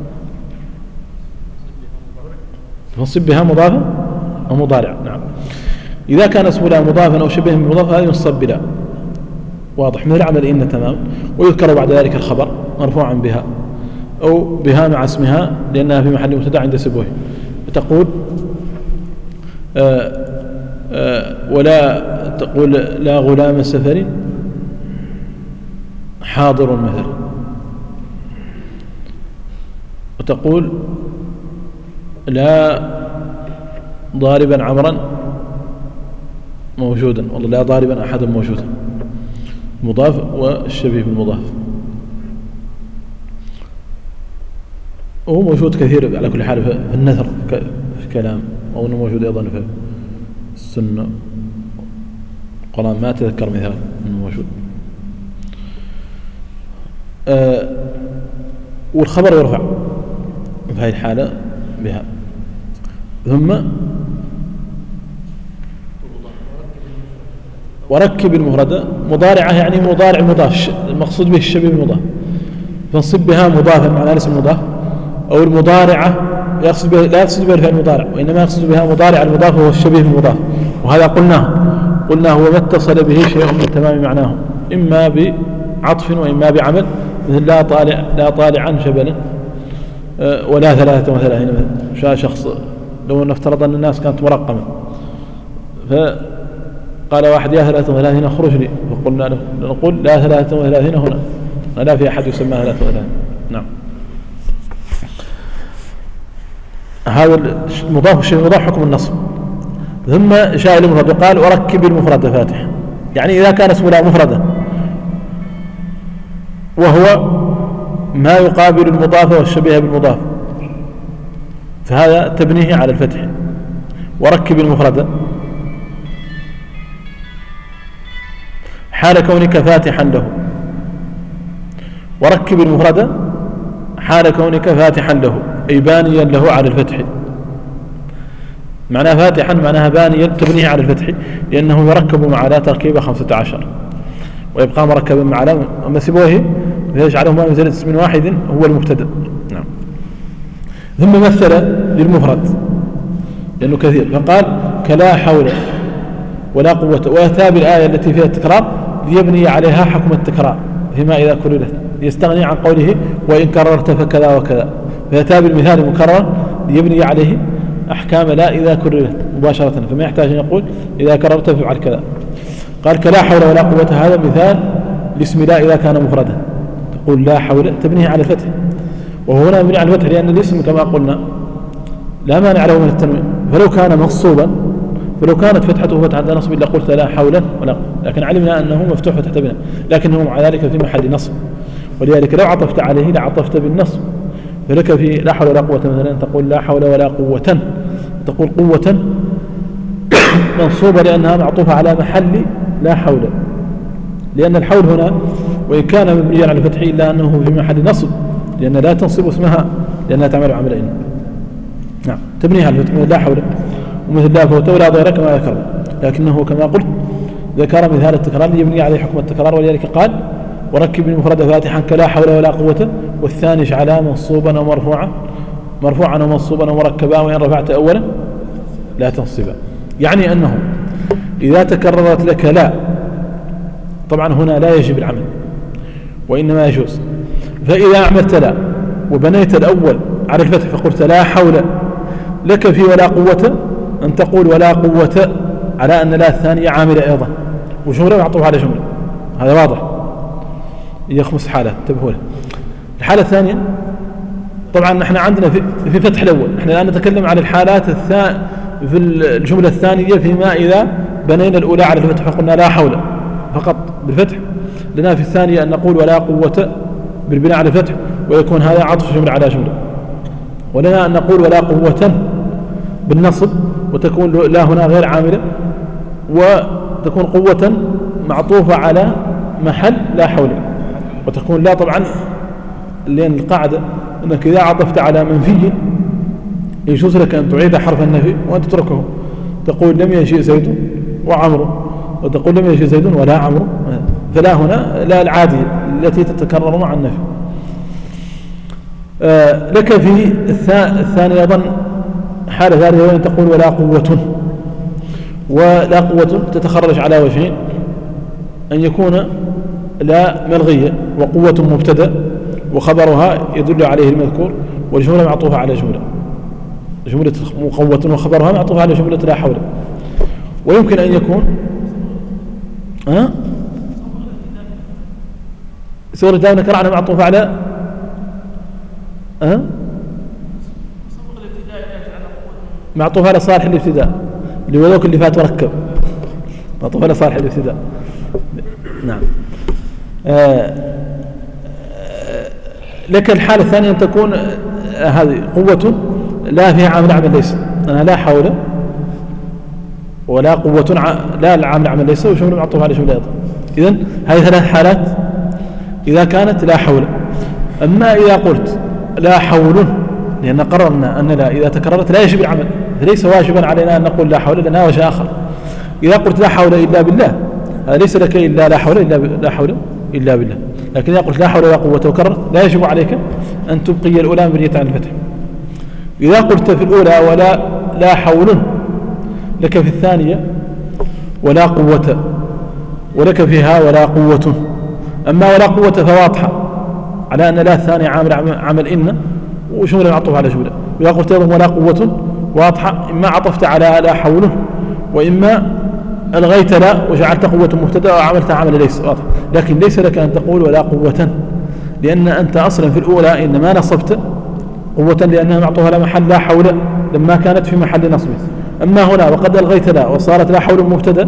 فانصب بها مضافا أو مضارع. نعم، إذا كان اسم لا مضافا أو شبيها بالمضاف هذا ينصب بلا، واضح، مثل عمل إن تمام. ويذكر بعد ذلك الخبر مرفوعا بها أو بها مع اسمها لأنها في محل مبتدأ عند سبوه، فتقول ولا تقول لا غلام سفر حاضر مثلا، وتقول لا ضاربا عمرا موجودا، والله لا ضاربا أحدا موجودا، مضاف والشبيه بالمضاف. وهو موجود كثير على كل حال في النثر في الكلام، أو أنه موجود أيضا في السنة القرآن، ما أتذكر مثال أنه موجود. والخبر يرفع في هذه الحالة بها. ثم وركب المفردة مضارعة، يعني مضارع مضاف، المقصود به الشبيه المضاف، فانصب بها مضافا معنى اسم المضاف، أو المضارعة لا يقصد بها الفعل المضارع، وإنما يقصد بها مضارع المضاف وهو الشبيه المضاف. وهذا قلناه هو ما اتصل به شيء من تمام معناه، إما بعطف وإما بعمل، مثل لا طالعا جبلا، ولا 33 مثلا شخص، لو نفترض أن الناس كانت مرقمة فقال واحد يا 33 اخرج لي، فقلنا له نقول لا 33 هنا، لا في أحد يسمى 33. نعم، هذا المضاف والشيء المضاف حكم النصب. ثم جاء المفرد قال وركب المفرد فاتح، يعني إذا كان اسم لا مفردا وهو ما يقابل المضاف والشبيه بالمضاف فهذا تبنيه على الفتح. وركب المفرد حال كونك فاتحا له، وركب المفرد حال كونك فاتحا له أي بانيا له على الفتح. معناه فاتحا معناها بانيا تبنيه على الفتح، لأنه يركب مع لا تركيب 15 ويبقى مركبا مع لا، أما سيبويه فيجعله ما منزلة اسم واحد هو المبتدأ. نعم. ثم مثل للمفرد لأنه كثير فقال كلا حول ولا قوة، وأتى بالآية التي فيها التكرار ليبني عليها حكم التكرار فيما إذا كررت، ليستغني عن قوله وإن كررت فكذا وكذا، فأتى بالمثال المكرر ليبني عليه أحكام لا إذا كررت مباشرة، فما يحتاج أن يقول إذا كررت فعل كذا. قال كلا حول ولا قوة، هذا مثال لاسم لا إذا كان مفردا، تقول لا حول تبنيه على الفتح، وهنا مبني على الفتح لأن الاسم كما قلنا لا مانع له من التنوين، فلو كان منصوبا فلو كانت فتحته فتحة نصب إلا قلت لا حول ولا قوة، لكن علمنا أنه مفتوح فتحة بنا، لكنه مع ذلك في محل نصب، ولذلك لو عطفت عليه لعطفت بالنصب، فلك في لا حول ولا قوة مثلا تقول لا حول ولا قوة، تقول قوة منصوبة لأنها معطوفة على محل لا حول، لأن الحول هنا وإن كان مبنيا على الفتح إلا أنه في محل نصب، لأن لا تنصب اسمها لأنها تعمل عملين. نعم، تبنيها على الفتح لا حول، ومثل لا فوت ولا ضير كما ذكر، لكنه كما قلت ذكر مثال التكرار يبني عليه حكم التكرار، ولذلك قال وركب المفرد فاتحا كلا حول ولا قوة، والثاني اجعلها منصوبا أو مرفوعا أو منصوبا أو مركبا، وإن رفعت أولا لا تنصبا، يعني أنه إذا تكررت لك لا، طبعا هنا لا يجب العمل وإنما يجوز، فإذا أعملت لا وبنيت الأول على الفتح فقلت لا حول، لك في ولا قوة أن تقول ولا قوة على أن لا الثانية عاملة أيضا، وجملة معطوف على جملة، هذا واضح. هي 5 حالات انتبهوا له. الحالة الثانية طبعا نحن عندنا في فتح الأول، نحن الآن نتكلم عن الحالات في الجملة الثانية فيما إذا بنينا الأولى على الفتح وقلنا لا حول فقط بالفتح، لنا في الثانية أن نقول ولا قوة بالبناء على الفتح ويكون هذا عطف جملة على جملة، ولنا أن نقول ولا قوة بالنصب وتكون لا هنا غير عاملة، وتكون قوة معطوفة على محل لا حول، وتكون لا طبعا لأن القاعدة أنك إذا عطفت على منفي يجوز لك أن تعيد حرف النفي وأن تتركه، تقول لم يجيء زيد وعمرو، وتقول لم يجيء زيد ولا عمرو، فلا هنا لا العادية التي تتكرر مع النفي. لك في الثاني أيضا حالة ثالثة وأن تقول ولا قوة، ولا قوة تتخرج على وجهين، أن يكون لا ملغية وقوة مبتدأ وخبرها يدل عليه المذكور، والجملة معطوفة على جملة قوة وخبرها معطوفة على جملة لا حول. ويمكن أن يكون سورة دائما كرعنا معطوفة على معطوفة على صالح الابتداء اللي هو ذوك اللي فات وركب، معطوفة على صالح الابتداء. نعم. لك الحالة الثانية أن تكون هذه قوة لا فيها عامل عمل ليس، أنا لا حول ولا قوة لا العامل عمل ليس وجملة معطوفة على جملة أيضا. إذن هذه ثلاث حالات إذا كانت لا حول. أما إذا قلت لا حول، لأن قررنا أن لا إذا تكررت لا يجب العمل، فليس واجبا علينا أن نقول لا حول لأنها وجه آخر. إذا قلت لا حول إلا بالله، هذا ليس لك إلا لا حول إلا بالله، لكن إذا قلت لا حول ولا قوة وكررت لا يجب عليك أن تبقي الأولى مبنية على الفتح. إذا قلت في الأولى ولا لا حول، لك في الثانية ولا قوة، ولك فيها ولا قوة. أما ولا قوة فواضحة على أن لا الثانية عمل إن وجملة معطوفة على جملة. وإذا قلت أيضا ولا قوة واضحة، إما عطفت على لا حول وإما ألغيت لا وجعلت قوة مبتدأ وعملت عمل ليس واضح. لكن ليس لك أن تقول ولا قوة، لأن أنت أصلا في الأولى إنما نصبت قوة لأنها معطوفة على محل لا حول لما كانت في محل نصب. أما هنا وقد ألغيت لا وصارت لا حول مبتدأ،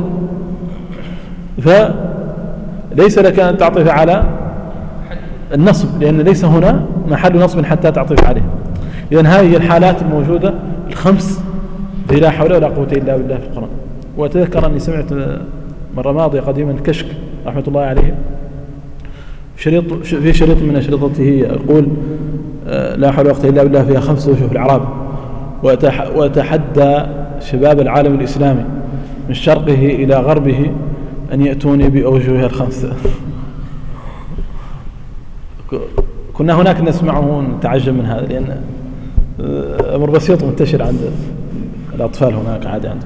فليس لك أن تعطف على النصب لأن ليس هنا محل نصب حتى تعطف عليه. إذن هذه الحالات الموجودة الخمس في لا حول ولا قوة إلا بالله في القرآن. وأتذكر أني سمعت مرة ماضية قديما كشك رحمة الله عليه في شريط من أشرطته يقول لا حول ولا قوة إلا بالله فيها 5 وجوه في الإعراب، وأتحدى شباب العالم الإسلامي من شرقه إلى غربه أن يأتوني بأوجهها ال5. كنا هناك نسمعه ونتعجب من هذا، لأن أمر بسيط منتشر عند الأطفال هناك عادي عندهم.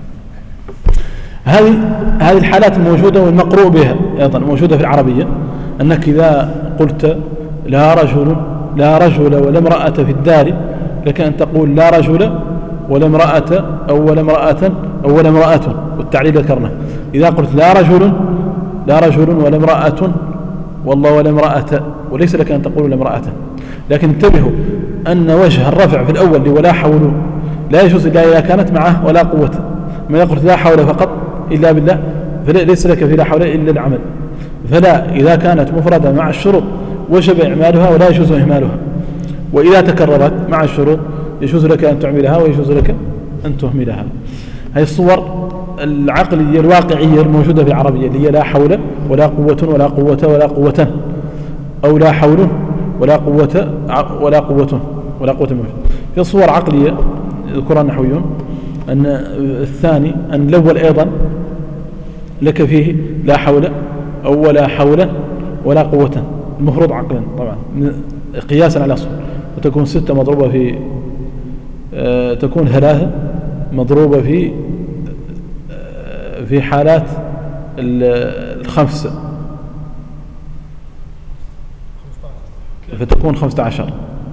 هذه الحالات الموجودة والمقروء بها أيضا موجودة في العربية، أنك إذا قلت لا رجل ولا امرأة في الدار، لك أن تقول لا رجل ولا امرأة أو ولا امرأة أو ولا امرأة، والتعليل ذكرنا. إذا قلت لا رجل ولا امرأة والله ولا امرأة، وليس لك أن تقول ولا امرأة. لكن انتبهوا أن وجه الرفع في الأول ولا حول لا يجوز إلا إذا كانت معه ولا قوة. ما قلت لا حول فقط إلا بالله فليس لك في لا حول إلا العمل. فلا إذا كانت مفردة مع الشروط وجب إعمالها ولا يجوز إهمالها، وإذا تكررت مع الشروط يجوز لك أن تعملها ويجوز لك أن تهملها. هذه الصور العقلية الواقعية الموجودة في العربية اللي هي لا حول ولا قوة ولا قوة ولا قوة، أو لا حول ولا قوة ولا قوة ولا قوة موجودة. في صور عقلية يذكرها النحويون أن الثاني أن الأول أيضا لك فيه لا حول أو ولا حول ولا قوة، المفروض عقلا طبعا قياسا على الأصل، وتكون 6 مضروبة في تكون 3 مضروبة في حالات ال5 فتكون 15.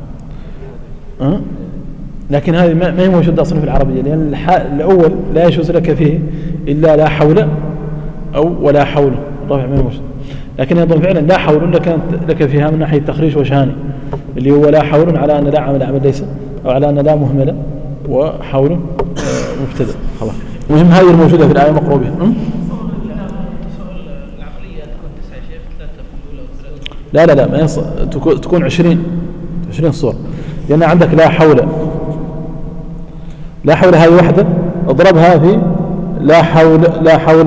لكن هذه ما هي موجودة أصلا في العربية، لأن الأول لا يجوز لك فيه إلا لا حول أو ولا حول، رفع ما موجود. لكن أيضا فعلا لا حول لك فيها من ناحية تخريج وجهاني، اللي هو لا حول على أن لا عمل ليس، أو على أن لا مهملة، وحول مبتدأ. خلاص. مهم هذه الموجودة في الآية مقروء بها. لا لا لا ما تكون 20 صورة، لأن عندك لا حول، لا حول هذه واحدة اضربها في لا حول، لا حول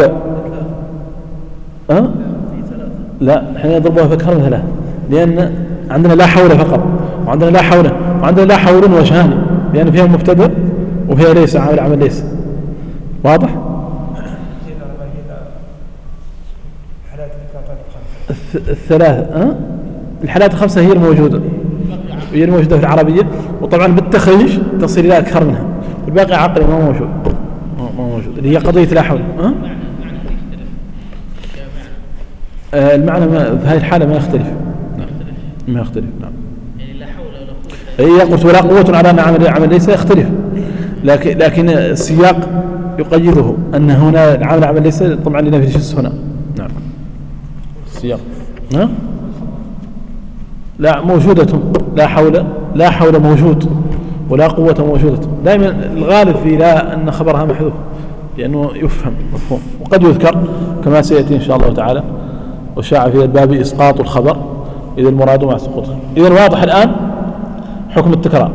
لا حين يضربها في أكثر من ثلاث، لأن عندنا لا حول فقط، وعندنا لا حول، وعندنا لا حول وجهان، لأن فيها مبتدأ وفيها ليس عمل ليس. واضح؟ الثلاث الحالات الخمسة هي الموجودة في العربية، وطبعا بالتخريج تصل إلى أكثر منها، والباقي عقلي ما موجود اللي هي قضية لا حول. المعنى في هذه الحالة ما يختلف. ما يختلف. نعم. يعني لا حول ولا قوة. يقول ولا قوة على أن عمل ليس يختلف، لكن السياق يقيده أن هنا العمل ليس طبعا لنفي الجنس هنا. نعم. السياق لا موجودة، لا حول موجود، ولا قوة موجودة. دائما الغالب في لا أن خبرها محذوف لأنه يفهم مفهوم، وقد يذكر كما سيأتي إن شاء الله تعالى، وشاع في الباب إسقاط الخبر إذا المراد مع سقوطه. إذا واضح الآن حكم التكرار.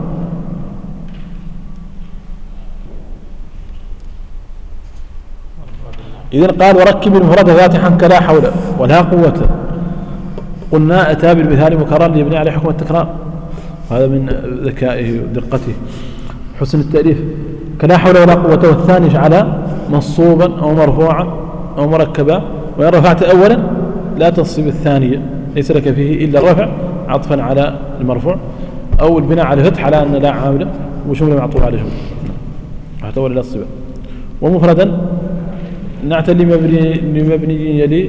إذن قال وركب المفرد فاتحا كلا حول ولا قوة، قلنا أتى بالمثال مكرر ليبني عليه حكم التكرار، وهذا من ذكائه ودقته حسن التأليف. كلا حول ولا قوة، والثاني جعل منصوبا أو مرفوعا أو مركبا، وإن رفعت أولا لا تصب الثانية، ليس لك فيه إلا الرفع عطفا على المرفوع، أو البناء على فتح على أن لا عاملة وجملة معطوفة على جملة حتى ولا تصب. ومفردا نعت لمبني يلي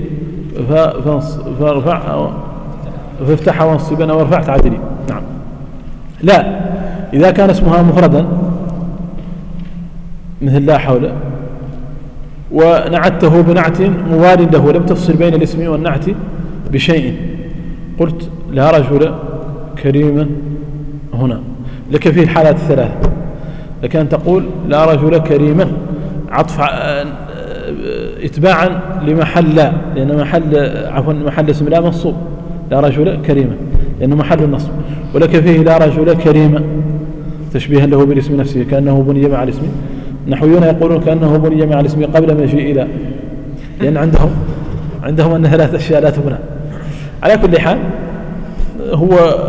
فارفع فافتح وانصبا أو ارفع تعدلي. نعم. لا إذا كان اسمها مفردا مثل لا حول، ونعته بنعت موال له، لم تفصل بين الاسم والنعت بشيء، قلت لا رجل كريما هنا، لك فيه الحالات الثلاث، لك أن تقول لا رجل كريما عطف اتباعا لمحل لا، لأن محل اسم لا منصوب، لا رجل كريما لأنه محل النصب، ولك فيه لا رجل كريما تشبيها له بالاسم نفسه كأنه بني مع الاسم. النحويون يقولون كأنه بني مع الاسم قبل مجيء إلى، لأن عندهم أن ثلاث أشياء لا تبنى. على كل حال هو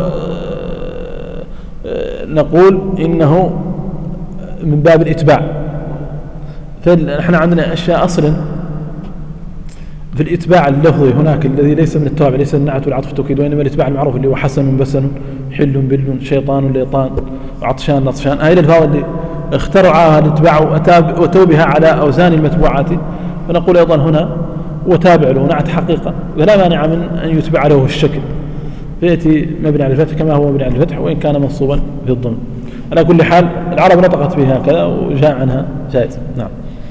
نقول إنه من باب الإتباع، فنحن عندنا أشياء أصلا في الإتباع اللفظي هناك الذي ليس من التوابع، ليس النعت والعطف التوكيد، وإنما الإتباع المعروف اللي هو حسن بسن حل بل شيطان ليطان وعطشان لطشان، هذه الألفاظ اللي اخترعها الاتباع وأتوا بها على أوزان المتبوعات، فنقول أيضا هنا وتابع له نعت حقيقة، ولا مانع من أن يتبع له الشكل، فيأتي مبني على الفتح كما هو مبني على الفتح وإن كان منصوبا في الضم. على كل حال العرب نطقت بها هكذا وجاء عنها جائز. نعم.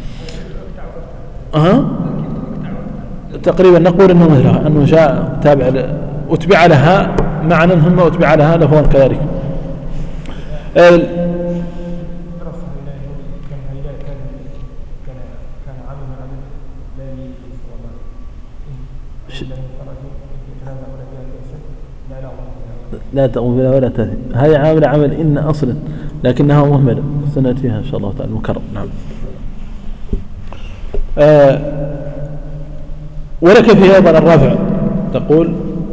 تقريبا نقول انه مثلها، انه جاء تابع اتبع لها معنى هم اتبع لها لفظا كذلك. لا تقوم بها ولا تأتي، هذه عامل إن أصلا لكنها مهملة سنأتيها إن شاء الله تعالى المكرر. نعم. ولك في أيضا الرفع، تقول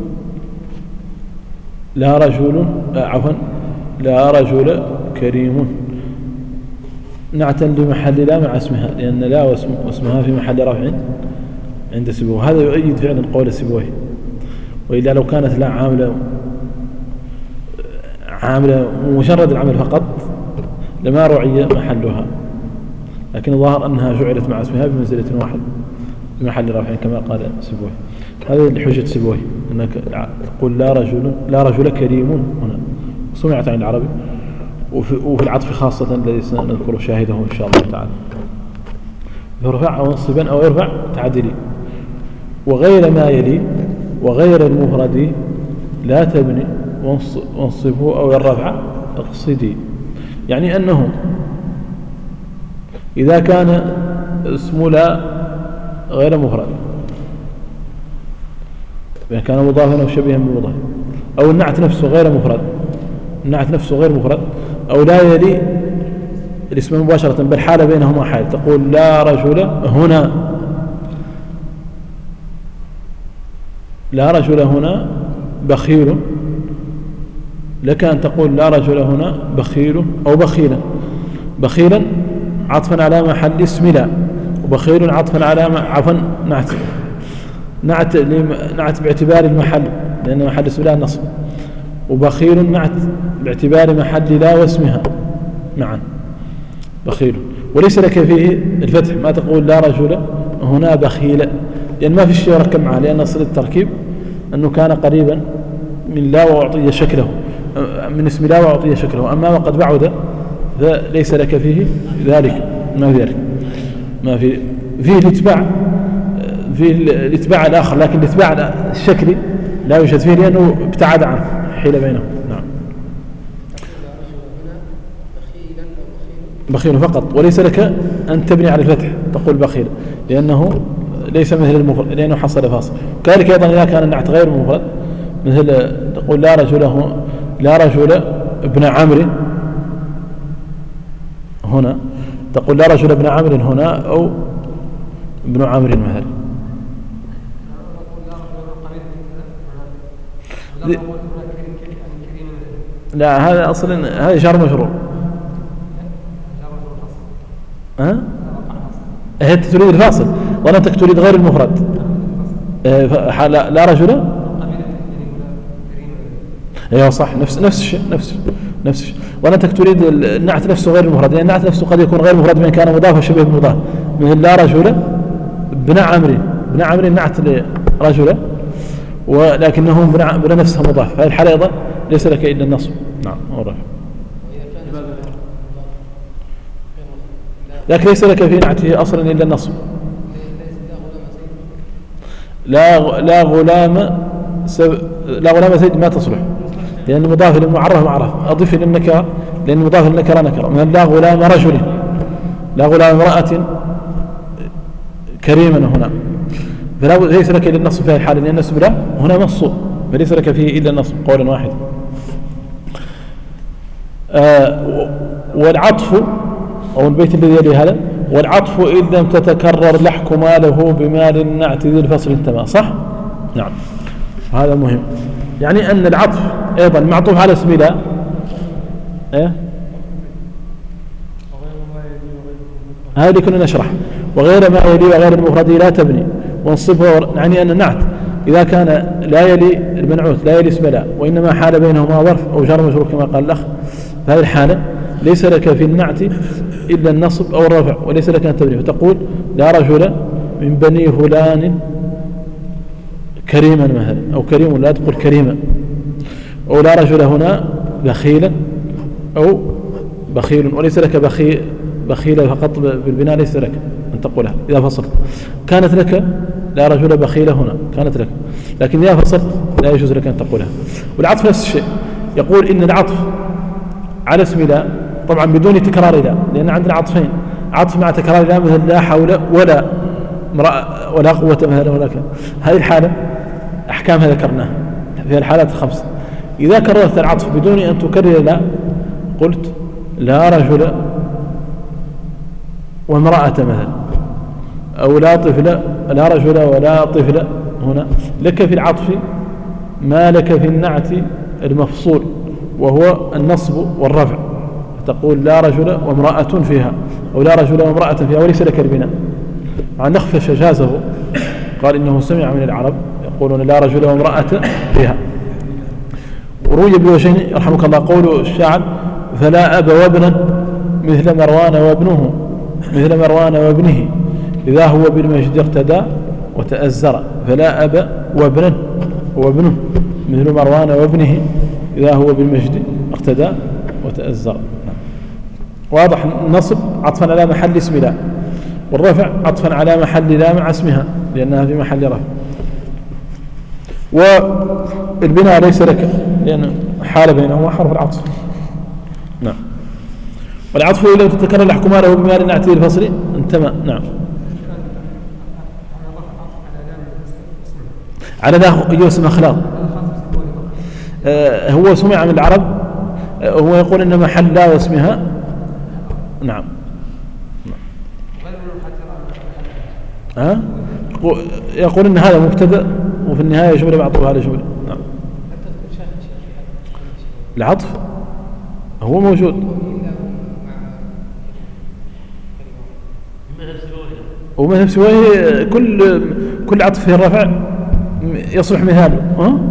لا رجل لا رجل كريم نعتا لمحل لا مع اسمها، لأن لا واسمها في محل رفع عند سبوه. هذا يؤيد فعلا قول سبوه، وإلا لو كانت لا عاملة مجرد العمل فقط لما رعي محلها، لكن الظاهر أنها جعلت مع اسمها بمنزلة واحد في محل رفع كما قال سبوه. هذا لحجة سبوه أنك تقول لا رجل كريم هنا سمعت عن العربي، وفي العطف خاصة الذي سنذكر شاهده إن شاء الله تعالى، يرفع أو انصبا أو يرفع تعدلي. وغير ما يلي وغير المفرد لا تبني وانصبه أو الرفع اقصدي، يعني أنه إذا كان اسم لا غير مفرد، إذا كان مضافا أو شبيها بالمضاف، أو النعت نفسه غير مفرد، النعت نفسه غير مفرد، أو لا يلي الاسم مباشرة بل حال بينهما حال، تقول لا رجل هنا، لا رجل هنا بخيل، لك أن تقول لا رجل هنا بخيل أو بخيلا. بخيلا عطفا على محل اسم لا، وبخيل عطفا على عفوا نعت باعتبار المحل لأن محل اسم لا النصب، وبخيل نعت باعتبار محل لا واسمها معا بخيل. وليس لك فيه الفتح، ما تقول لا رجل هنا بخيل، لأن ما في شيء يركب معه، لأن أصل التركيب أنه كان قريبا من لا وأعطي شكله، من اسم لا وأعطي شكله. أما وقد بعد فليس لك فيه ذلك، ما في ذلك، ما فيه الاتباع، فيه الاتباع الآخر، لكن الاتباع الشكلي لا يوجد فيه لأنه ابتعد عنه حيل بينهم. نعم. بخيل فقط، وليس لك أن تبني على الفتح تقول بخيل، لأنه ليس مثل المفرد، لأنه حصل فاصل. كذلك أيضا إذا كان النعت غير مفرد، مثل تقول لا رجل ابن عمرو هنا، تقول لا رجل ابن عمرو هنا أو ابن عمرو مثلا. لا هذا أصلا هذا جار مجرور. أنت تريد الفاصل ظننتك تريد غير المفرد. لا رجل، ايوه صح، نفس الشيء ظننتك تريد النعت نفسه غير المفرد، لأن النعت نفسه قد يكون غير مفرد من كان مضاف وشبه بالمضاف، مثل لا رجل ابن عمرو نعت لرجل ولكنه ابن نفسه مضاف، فهذه الحالة أيضا ليس لك إلا النصب. نعم والرفع. لكن ليس لك في نعته أصلا إلا النصب. لا غلام سيد ما تصلح، لأن المضاف للمعرف معرف، أضيف للنكرة لأن المضاف للنكرة نكرة، من لا غلام رجل، لا غلام امرأة كريما هنا، فلا ليس لك إلا النصب في هذه الحالة، لأن النصب لا هنا منصوب، فليس لك فيه إلا النصب قولا واحد. والعطف أو البيت الذي يلي هذا، والعطف إن لم تتكرر لحق ماله بمال النعت ذي الفصل انتمى، صح؟ نعم، هذا مهم. يعني أن العطف أيضا معطوف على اسم لا، هذه كنا نشرح، وغير ما يلي وغير المفرد لا تبني وانصبه، يعني أن النعت إذا كان لا يلي المنعوت لا يلي اسم لا، وإنما حال بينهما ظرف أو جار مجرور كما قال الأخ، فهذه الحالة ليس لك في النعت إلا النصب أو الرفع، وليس لك أن تبني، فتقول لا رجل من بني فلان كريما مثلا، أو كريم، لا تقول كريما، أو لا رجل هنا بخيلا أو بخيل، وليس لك بخيلة فقط بالبناء، ليس لك أن تقولها إذا فصلت. كانت لك لا رجل بخيلة هنا، كانت لك، لكن إذا فصلت لا يجوز لك أن تقولها. والعطف نفس الشيء، يقول إن العطف على اسم لا طبعا بدون تكرار لا، لأن عندنا عطفين، عطف مع تكرار لا مثل لا حول ولا قوة مثلا ولا كذا. هذه الحالة أحكامها ذكرناها في الحالات الخمس. إذا كررت العطف بدون أن تكرر لا، قلت لا رجل وامرأة مثلا، أو لا طفل، لا رجل ولا طفل هنا، لك في العطف ما لك في النعت المفصول وهو النصب والرفع، تقول لا رجل وامرأة فيها، أو لا رجل وامرأة فيها، وليس لك البناء. عن نخفش جازه، قال إنه سمع من العرب يقولون لا رجل وامرأة فيها. وروي بوجهين رحمك الله قول الشاعر فلا أب وابنا مثل مروان وابنه إذا هو بالمجد اقتدى وتأزر، فلا أب وابنه مثل مروان وابنه إذا هو بالمجد اقتدى وتأزر. واضح. النصب عطفا على محل اسم لا، والرفع عطفا على محل لا مع اسمها لأنها في محل رفع. والبناء ليس لك لأن حال بينهما حرف العطف. نعم. والعطف لو تتكرر الأحكمان له بمال نعتي الفصل انتمى. نعم. على ذا اسمه خلاط. هو سمع من العرب، هو يقول إن محل لا واسمها. نعم. يقول إن هذا مبتدأ وفي النهاية شبه معطوف على شبه. نعم. العطف هو موجود ومثل سواه كل عطف في الرفع يصلح مثاله.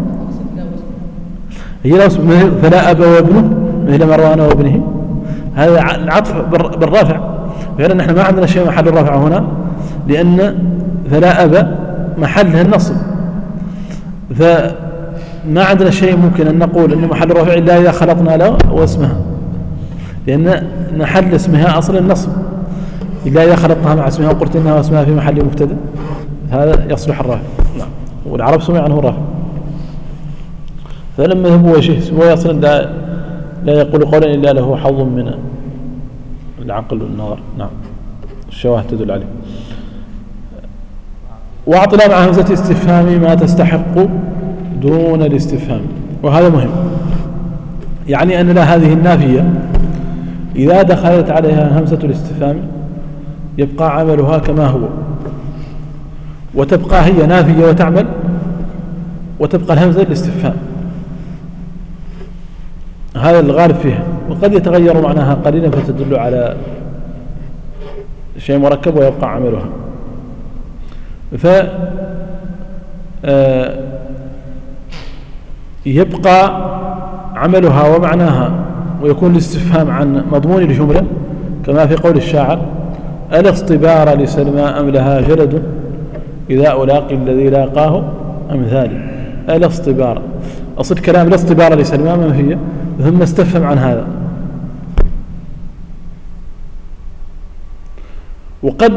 هي لا فلا أبا وابنه مثل مروان وابنه، هذا العطف بالرفع، فعلا نحن ما عندنا شيء محل الرفع هنا، لأن فلا أبا محلها النصب، فما عندنا شيء ممكن أن نقول أن محل الرفع إلا إذا خلطنا له واسمها، لأن محل اسمها أصل النصب، إلا إذا خلطناها مع اسمها وقلت إنها واسمها في محل مبتدأ هذا يصلح الرفع. نعم. والعرب سمع عنه الرفع، فلما هو شيء هو أصلا لا يقول قولا إلا له حظ من العقل والنظر. نعم. الشواهد تدل عليه. وأعطنا مع همزة استفهام ما تستحق دون الاستفهام، وهذا مهم، يعني أن هذه النافية إذا دخلت عليها همزة الاستفهام يبقى عملها كما هو، وتبقى هي نافية وتعمل، وتبقى الهمزة الاستفهام، هذا الغالب فيها، وقد يتغير معناها قليلا فتدل على شيء مركب ويبقى عملها. يبقى عملها ومعناها، ويكون الاستفهام عن مضمون الجملة كما في قول الشاعر: ألا اصطبار لسلمى أم لها جلد إذا ألاقي الذي لاقاه أمثالي. ألا اصطبار، أصل كلام لا اصطبار لسلمى منفية، ثم استفهم عن هذا. وقد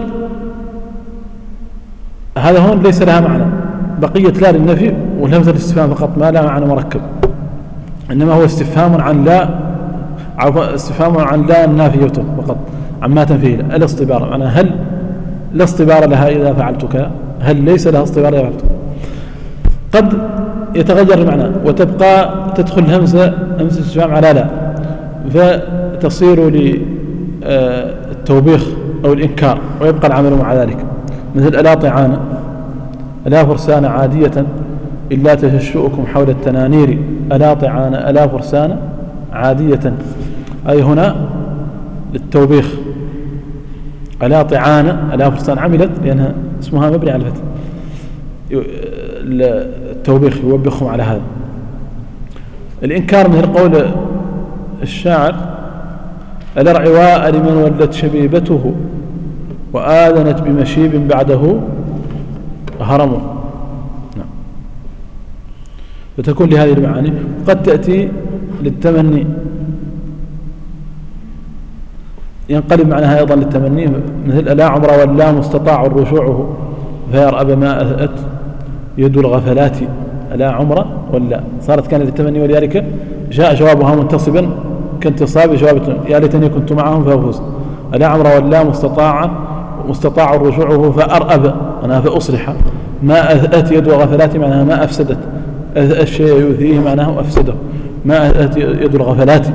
هذا هون ليس لها معنى، بقية لا للنفي والهمزة الاستفهام فقط ما لها معنى مركب، إنما هو استفهام عن لا، استفهام عن لا النافية فقط عما تنفيه. ألا اصطبار معنى هل لا اصطبار لها إذا فعلت كذا، هل ليس لها اصطبار إذا فعلت. قد يتغير المعنى وتبقى تدخل همزة الاستفهام على لا، فتصير للتوبيخ أو الإنكار، ويبقى العمل مع ذلك، مثل ألا طعان، ألا فرسان عادية إلا تششؤكم حول التنانير، ألا طعان، ألا فرسان عادية، أي هنا للتوبيخ. ألا طعان، ألا فرسان عملت لأنها اسمها مبني على الفتح، التوبيخ يوبخهم على هذا. الإنكار مثل قول الشاعر: ألا رعواء لمن ولت شبيبته وآذنت بمشيب بعده هرمه. نعم. فتكون لهذه المعاني. قد تأتي للتمني، ينقلب معناها أيضا للتمني، مثل ألا عمر ولا مستطاع رشوعه فيرأب ما أثأت يد الغفلات. ألا عمر ولا صارت كانت للتمني، ولذلك جاء جوابها منتصبا كانتصاب جواب يا ليتني كنت معهم فأفوز. ألا عمر ولا مستطاع رشوعه فأرأب أنا فأصلح ما أثأت يد الغفلات، معناها ما أفسدت، الشيء يؤذيه معناه أفسده، ما أثأت يد الغفلات.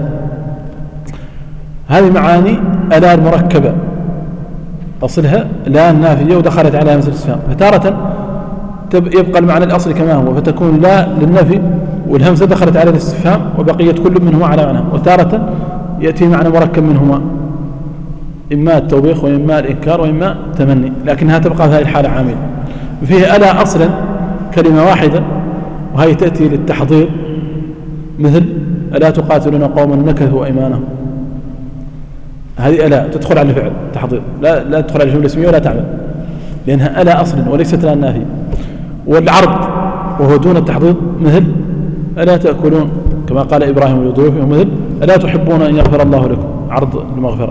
هذه معاني ألا المركبة أصلها لا النافية ودخلت عليها همزة الاستفهام، فتارة يبقى المعنى الأصلي كما هو، فتكون لا للنفي والهمزة دخلت على الاستفهام وبقية كل منهما على معنى، وتارة يأتي معنى مركب منهما، إما التوبيخ وإما الإنكار وإما التمني، لكنها تبقى في هذه الحالة عامل. فيه ألا أصلا كلمة واحدة، وهي تأتي للتحضير، مثل ألا تقاتلون قوما نكثوا أيمانهم، هذه ألا تدخل على الفعل تحضير، لا تدخل على الجملة الاسمية ولا تعمل، لأنها ألا أصلا وليست لا النافية. والعرض وهو دون التحضير، مثل ألا تأكلون كما قال إبراهيم لضيوفه، مثل ألا تحبون أن يغفر الله لكم، عرض المغفرة.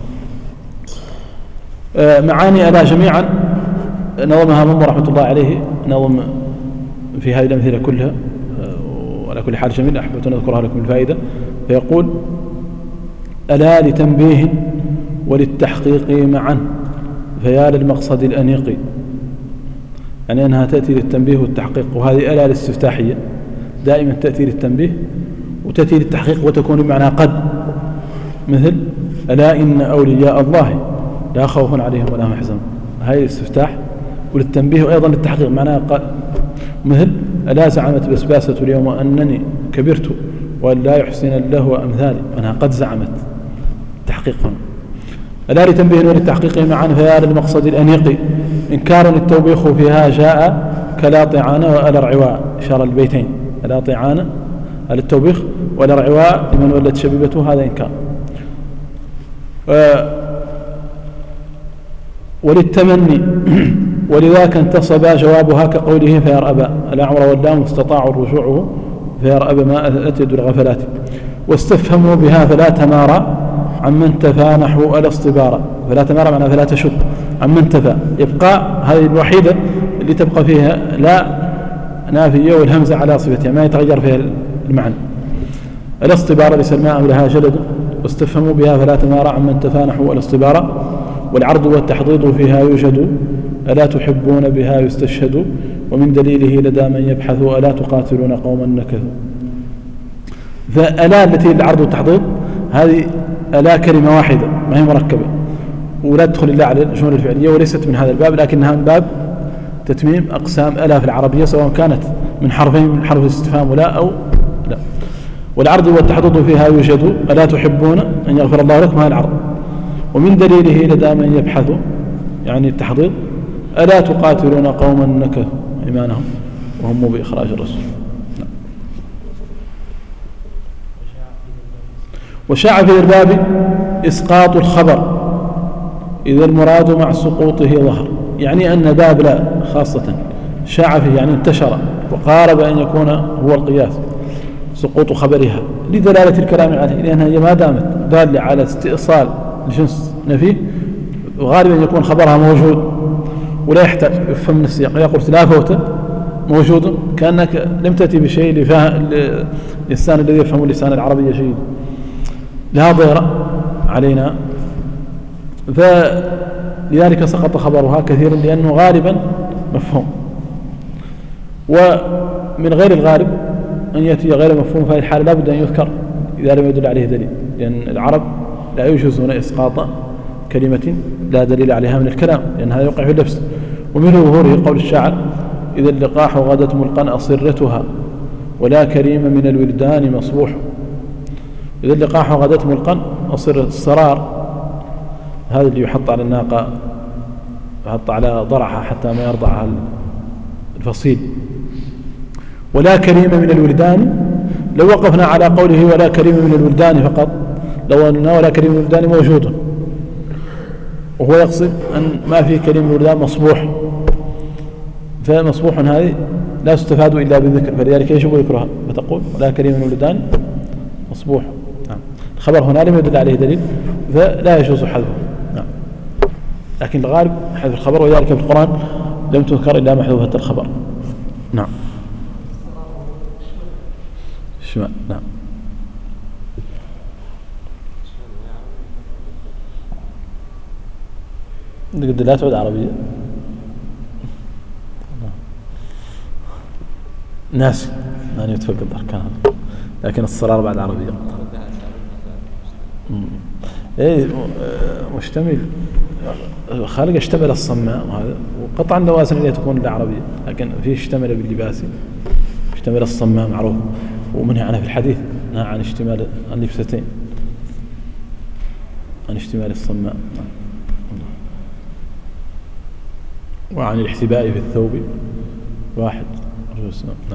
معاني ألا جميعا نظمها من رحمة الله عليه، نظم في هذه الأمثلة كلها، وعلى كل حال جميل أحببت أن أذكرها لكم الفائدة. فيقول ألا لتنبيه وللتحقيق معا فيا للمقصد الأنيق، يعني أنها تأتي للتنبيه والتحقيق، وهذه ألا الاستفتاحية دائما تأتي للتنبيه وتأتي للتحقيق وتكون بمعنى قد، مثل ألا إن أولياء الله لا خوف عليهم ولا هم يحزنون، هذه الاستفتاح وللتنبيه وأيضا للتحقيق معناها قد، مثل ألا زعمت بسباسة اليوم أنني كبرت وأن لا يحسن له أمثالي، أنها قد زعمت تحقيقا. ألا لتنبيه وللتحقيق معا فيا للمقصد الأنيق إنكار التوبيخ فيها جاء كلا طعان وألا رعواء، إشارة البيتين ألا طعان على التوبيخ وألا رعواء لمن ولت شبيبته، هذا إنكار. وللتمني ولذاك انتصب جوابها كقوله فيرأب الأعور واللام استطاعوا رجوعه فيرأب ما أتد الغفلات. واستفهموا بها فلا تمارى عمن تفى نحو الاصطبار، فلا تمارى معناها فلا تشك عمن تفى، يبقى هذه الوحيدة اللي تبقى فيها لا نافية والهمزة على صفتها ما يتغير فيها المعنى. الاصطبار لسلماء لها جلد. واستفهموا بها فلا تمارى عمن تفى نحو الاصطبار. والعرض والتحضيض فيها يوجد ألا تحبون بها يستشهد ومن دليله لدى من يبحث ألا تقاتلون قوما نكثوا. فألا التي العرض والتحضيض هذه ألا كلمة واحدة ما هي مركبة ولا تدخل إلا على الجمل الفعلية وليست من هذا الباب، لكنها من باب تتميم أقسام ألا في العربية سواء كانت من حرفين من حرف الاستفهام ولا أو لا. والعرض والتحضيض فيها يوجد ألا تحبون أن يغفر الله لكم، هذا العرض. ومن دليله لدى من يبحث يعني التحضيض ألا تقاتلون قوما نكثوا إيمانهم وهم بإخراج الرسول. وشاع في الباب إسقاط الخبر إذا المراد مع سقوطه ظهر، يعني أن باب لا خاصة شاع فيه يعني انتشر وقارب أن يكون هو القياس سقوط خبرها لدلالة الكلام عليه، لأنها هي ما دامت دالة على استئصال الجنس نفيه وغالبا يكون خبرها موجود ولا يحتاج يفهم من السياق. إذا قلت لا فوت موجود كأنك لم تأتي بشيء للسان الذي يفهم اللسان العربي جيد، لا ضير علينا، فلذلك سقط خبرها كثيرا لأنه غالبا مفهوم. ومن غير الغالب أن يأتي غير مفهوم، فهذه الحالة لا بد أن يذكر إذا لم يدل عليه دليل، لأن العرب لا يجوزون إسقاط كلمة لا دليل عليها من الكلام لأن هذا يوقع في اللبس. ومن ظهوره قول الشاعر إذا اللقاح غدت ملقا أصرتها ولا كريم من الولدان مصبوح. إذا اللقاح غدت ملقا أصر الصرار هذا اللي يحط على الناقة يحط على ضرعها حتى ما يرضعها الفصيل. ولا كريم من الولدان لو وقفنا على قوله ولا كريم من الولدان فقط لو أننا ولا كريم من الولدان موجود، وهو يقصد أن ما في كريم من الولدان مصبوح، فمصبوح هذه لا تستفاد إلا بالذكر، فلذلك يجب ذكرها فتقول ولا كريم من الولدان مصبوح. نعم. الخبر هنا لم يدل عليه دليل فلا يجوز حذفه. نعم. لكن الغالب حذف الخبر، وذلك في القرآن لم تذكر إلا محذوفة الخبر. نعم. الشمال. نعم. قد لا تعود عربية ناس يعني يتفقد أركانها، لكن الصرار بعد عربية إيه مشتمل خالق اشتمل الصماء وهذا، وقطعا لوازم اللي تكون بالعربية، لكن فيه اشتمل باللباسي اشتمل الصماء معروف، ومنها عنها في الحديث نهى عن اشتمال اللبستين عن اشتمال الصماء وعن الاحتباء في الثوب واحد. نعم.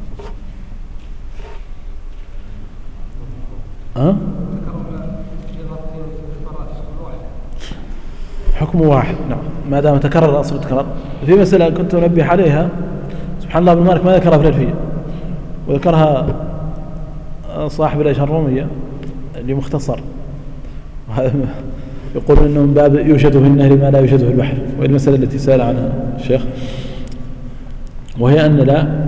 حكم واحد. نعم. ما دام تكرر أصل تكرر. في مسألة كنت أنبه عليها سبحان الله ابن مالك ما ذكرها في الألفية وذكرها صاحب الأجرومية اللي مختصر، يقول إنه من باب يوجد في النهر ما لا يوجد في البحر، والمسألة التي سأل عنها الشيخ وهي أن لا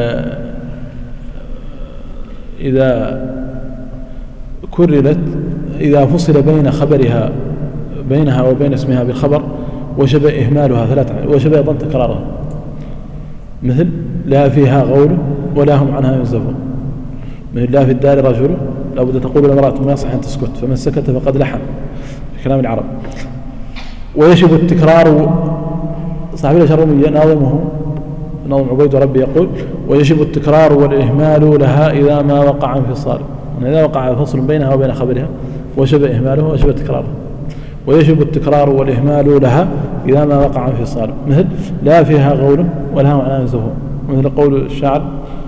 إذا كررت إذا فصل بينها وبين اسمها بالخبر وجب إهمالها 3 وجب أيضا تكرارها، مثل لا فيها غول ولا هم عنها ينزفون، مثل لا في الدار رجل لا بد تقول المرأة ما يصح أن تسكت فمن سكت فقد لحن في كلام العرب. ويجب التكرار، صاحب الأجرومية ناظم عبيد ربي يقول ويجب التكرار والإهمال لها إذا ما وقع انفصال، إذا وقع فصل بينها وبين خبرها وجب إهماله وجب تكراره. ويجب التكرار والإهمال لها إذا ما وقع انفصال، مثل لا فيها غول ولا هم عنها ينزفون، مثل قول الشاعر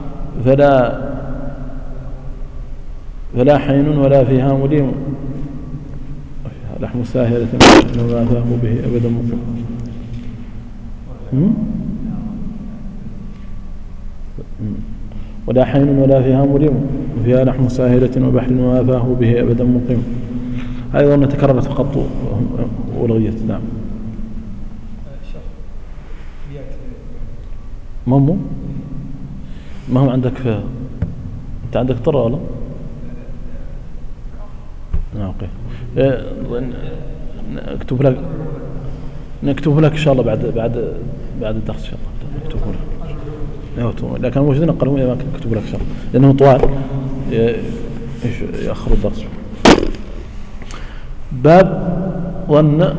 فلا حين ولا فيها مليم لحم ساهرة وما فهم به أبدا مقيم. ولا حين ولا فيها مليم وفيها لحم ساهرة وبحر وما فاه به أبدا مقيم. هذه أيضا تكررت فقط ولغيت. نعم. ما هو عندك أنت عندك طرة ولا؟ نعم. أوكي. نكتبه لك إن شاء الله بعد الدرس إن شاء الله نكتبه لك. لكن موجودين القلم ما نكتبه لك إن شاء الله لأنه طوال يأخر الدرس. باب ظن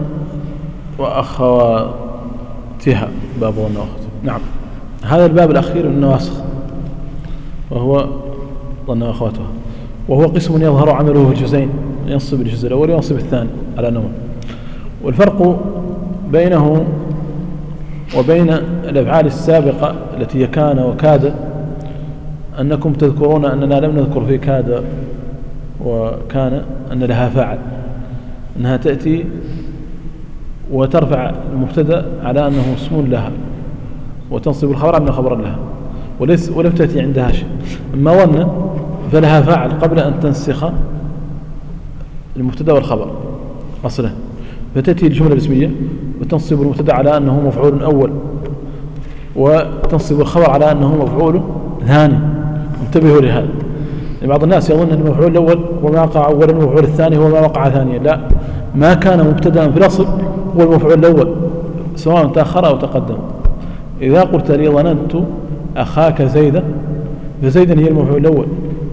وأخواتها، باب ظن وأخواتها. نعم. هذا الباب الأخير من النواسخ وهو ظن وأخواتها، وهو قسم يظهر عمله الجزئين، ينصب الجزء الأول وينصب الثاني على نوع. والفرق بينه وبين الأفعال السابقة التي هي كان وكاد أنكم تذكرون أننا لم نذكر في كاد وكان أن لها فاعل، أنها تأتي وترفع المبتدأ على أنه اسم لها وتنصب الخبر على خبرا لها ولم تأتي عندها شيء. أما ظن فلها فاعل قبل أن تنسخ المبتدأ والخبر أصله، فتأتي الجملة الاسمية وتنصب المبتدأ على أنه مفعول أول وتنصب الخبر على أنه مفعول ثاني. انتبهوا لهذا، بعض الناس يظن أن المفعول الأول وما وقع أولا والمفعول الثاني هو ما وقع ثانيا. لا، ما كان مبتدأ في الأصل هو المفعول الأول سواء تأخر أو تقدم. إذا قلت لي ظننت أخاك زيدا فزيدا هي المفعول الأول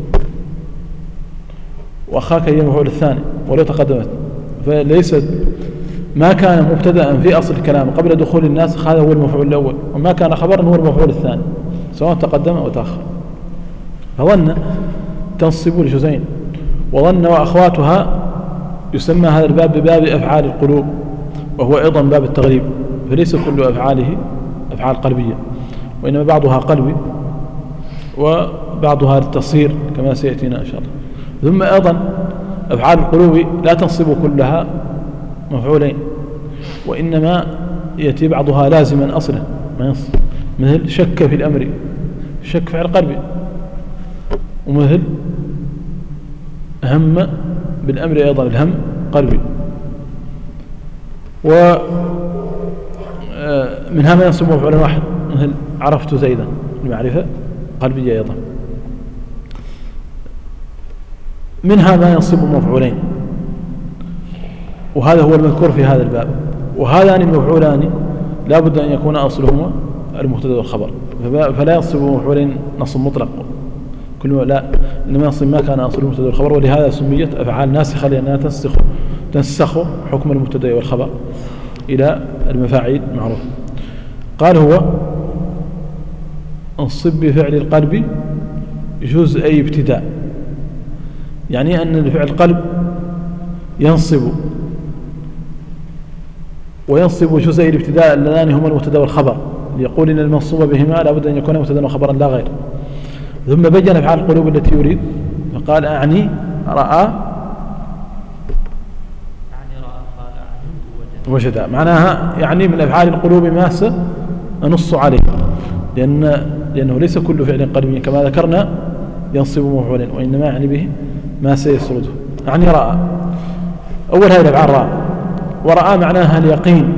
وأخاك هي المفعول الثاني ولو تقدمت، فليست ما كان مبتدأ في أصل الكلام قبل دخول الناس هذا هو المفعول الأول، وما كان خبرا هو المفعول الثاني سواء تقدم أو تأخر. فظن تنصب الجزئين. وظن وأخواتها يسمى هذا الباب بباب أفعال القلوب، وهو أيضا باب التغليب، فليس كل أفعاله أفعال قلبية، وإنما بعضها قلبي وبعضها للتصير كما سيأتينا إن شاء الله. ثم أيضا أفعال القلوب لا تنصب كلها مفعولين، وإنما يأتي بعضها لازما أصلا ما ينصب، مثل شك في الأمر، شك فعل قلبي، ومثل هم بالأمر أيضا الهم قلبي. ومنها ما ينصب مفعولا واحد، مثل عرفت زيدا المعرفة قلبية أيضا. منها ما ينصب مفعولين، وهذا هو المذكور في هذا الباب. وهذان المفعولان لا بد أن يكون أصلهما المبتدأ والخبر، فلا ينصب مفعولين نصب مطلق كل لا، إنما ينصب ما كان أصله المبتدأ والخبر. ولهذا سميت أفعال ناسخة لأنها تنسخ حكم المبتدأ والخبر إلى المفاعيل معروف. قال هو انصب بفعل القلب جزء أي ابتداء، يعني أن الفعل القلب ينصب وينصب جزء الابتداء اللذان هما المبتدأ والخبر، ليقول إن المنصوب بهما لا بد أن يكون مبتدأ وخبرا لا غير. ثم بين أفعال القلوب التي يريد فقال أعني رأى وجد، معناها يعني من أفعال القلوب ما سنص عليه، لأنه ليس كل فعل قلبي كما ذكرنا ينصب مفعولا، وإنما يعني به ما سيسرده. يعني رأى أول هذه الأفعال رأى، ورأى معناها اليقين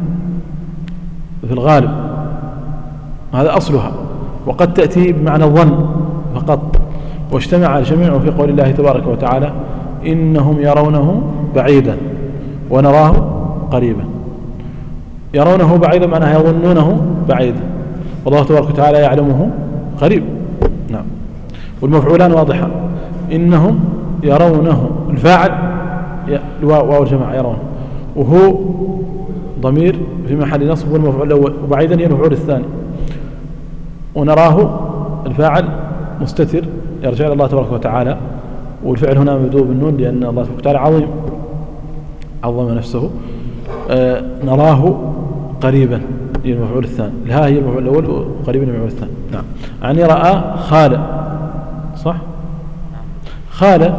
في الغالب، هذا أصلها، وقد تأتي بمعنى الظن فقط، واجتمع الجميع في قول الله تبارك وتعالى إنهم يرونه بعيدا ونراه قريبا. يرونه بعيدا معناها يظنونه بعيدا، والله تبارك وتعالى يعلمه قريب. نعم. والمفعولان واضحة، إنهم يرونه الفاعل واو الجماعة يرون، وهو ضمير في محل نصب والمفعول الأول، وبعيدا هي المفعول الثاني. ونراه الفاعل مستتر يرجع إلى الله تبارك وتعالى، والفعل هنا مبدوء بالنون لأن الله تبارك وتعالى عظيم عظم نفسه. نراه قريبا هي المفعول الثاني، الها هي المفعول الأول وقريبا المفعول الثاني. نعم. يعني رأى خال، صح؟ خال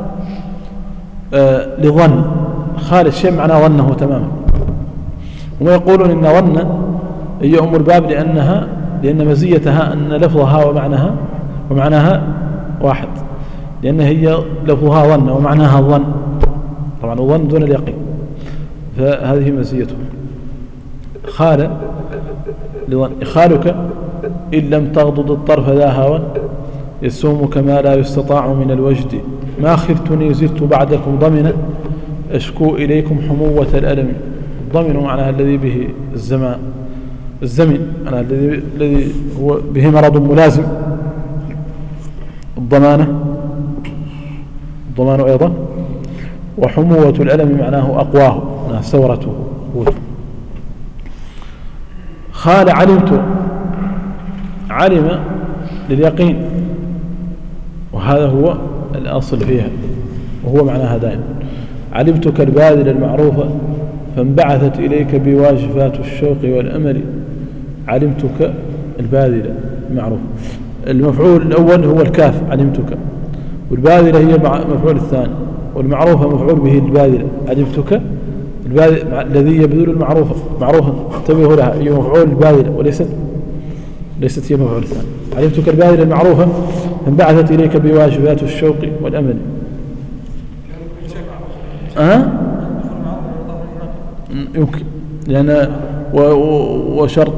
لظن، خال الشيء معناه ظنه تماما. ويقولون إن ظن هي أم الباب لأن مزيتها أن لفظها ومعناها واحد، لأن هي لفظها ظن ومعناها ظن، طبعا الظن دون اليقين، فهذه مزيته. خال لظن، خالك إن لم تغضض الطرف ذا هوى يسومك ما لا يستطاع من الوجد، ما خفتني زدت بعدكم ضمنا أشكو إليكم حموة الألم. الضمن معناها الذي به الزمن معناها الذي هو به مرض ملازم. الضمان أيضا. وحموة الألم معناه أقواه، معناها ثورته قوته. خال علمت، علم لليقين، وهذا هو الأصل فيها وهو معناها دائما. علمتك الباذل المعروفة فانبعثت إليك بواجفات الشوق والأمل. علمتك الباذل المعروف، المفعول الأول هو الكاف علمتك، والباذلة هي المفعول الثاني، والمعروفة مفعول به الباذلة. علمتك الباذل الذي يبذل المعروفة معروفا، انتبهوا لها، هي مفعول الباذلة وليست هي المفعول الثاني. علمتك الباذلة المعروفة فانبعثت إليك بواجبات الشوق والأمل. يمكن لأن وشرط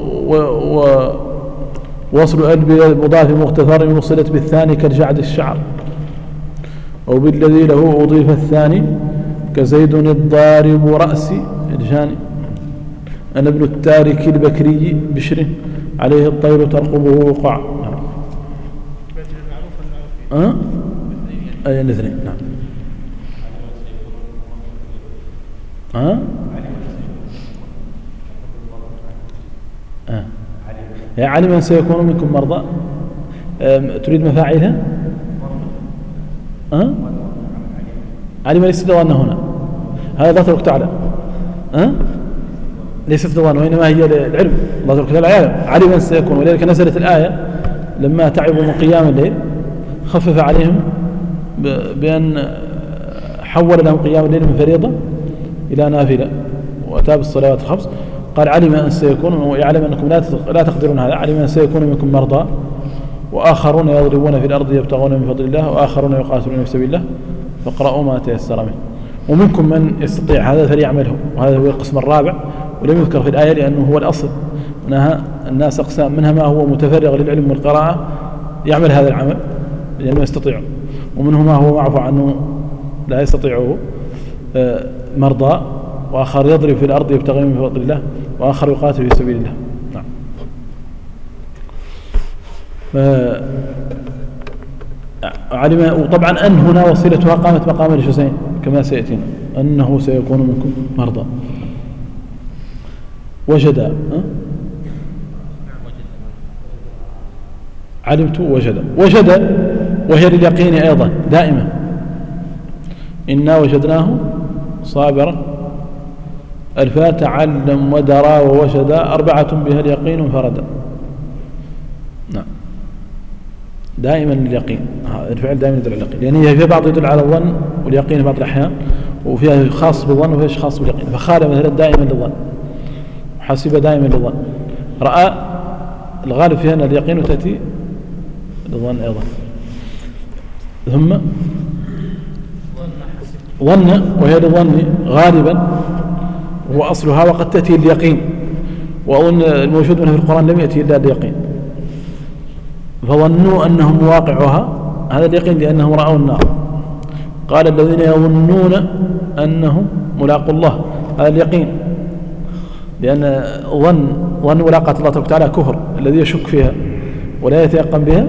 ووصل قلب المضاف مغتفر وصلت بالثاني كالجعد الشعر، أو بالذي له أضيف الثاني كزيد الضارب رأسي الجاني. أنا ابن التارك البكري بشر عليه الطير ترقبه وقع. أي الاثنين. نعم. علم أن سيكون منكم مرضى. تريد مفاعلها؟ علم ليست ظن هنا، هذا الله تبارك وتعالى ليست ظن، وإنما هي العلم. الله تبارك وتعالى يعلم، علم أن سيكون، ولذلك نزلت الآية لما تعبوا من قيام الليل خفف عليهم بأن حول لهم قيام الليل من فريضة إلى نافلة وأتى بالصلوات الخمس. قال علم أن سيكون، ويعلم أنكم لا تقدرون هذا. علم أن سيكون منكم مرضى وآخرون يضربون في الأرض يبتغون من فضل الله وآخرون يقاتلون في سبيل الله فاقرأوا ما تيسر منه. ومنكم من يستطيع هذا فليعمله، وهذا هو القسم الرابع، ولم يذكر في الآية لأنه هو الأصل. منها الناس أقسام، منها ما هو متفرغ للعلم والقراءة يعمل هذا العمل لأنه يستطيع، ومنه ما هو معفو عنه لا يستطيعه، مرضى، وآخر يضرب في الأرض يبتغي من فضل الله وآخر يقاتل في سبيل الله. نعم. علم، وطبعا أن هنا وصلتها قامت مقام الجزئين كما سيأتينا، أنه سيكون منكم مرضى. وجد، علمت وجد وهي لليقين أيضا دائما. إنا وجدناه صابرا الفا تعلم ودرى ووجد أربعة بها اليقين فردا. نعم. دائما لليقين، الفعل دائما يدل على اليقين، لأن هي في بعض يدل على الظن واليقين بعض الأحيان، وفيها خاص بالظن وفيها خاص باليقين. فخال مثلا دائما للظن، وحسب دائما للظن. رأى الغالب فيها أن اليقين وتأتي للظن أيضا. ثم ظن وهي للظن غالبا هو أصلها، وقد تأتي اليقين، وأظن الموجود منها في القرآن لم يأتي إلا اليقين. فظنوا أنهم مواقعها، هذا اليقين لأنهم رأوا النار. قال الذين يظنون أنهم ملاقوا الله، هذا اليقين، لأن ظن ملاقاة الله تبارك وتعالى كفر الذي يشك فيها ولا يتيقن بها،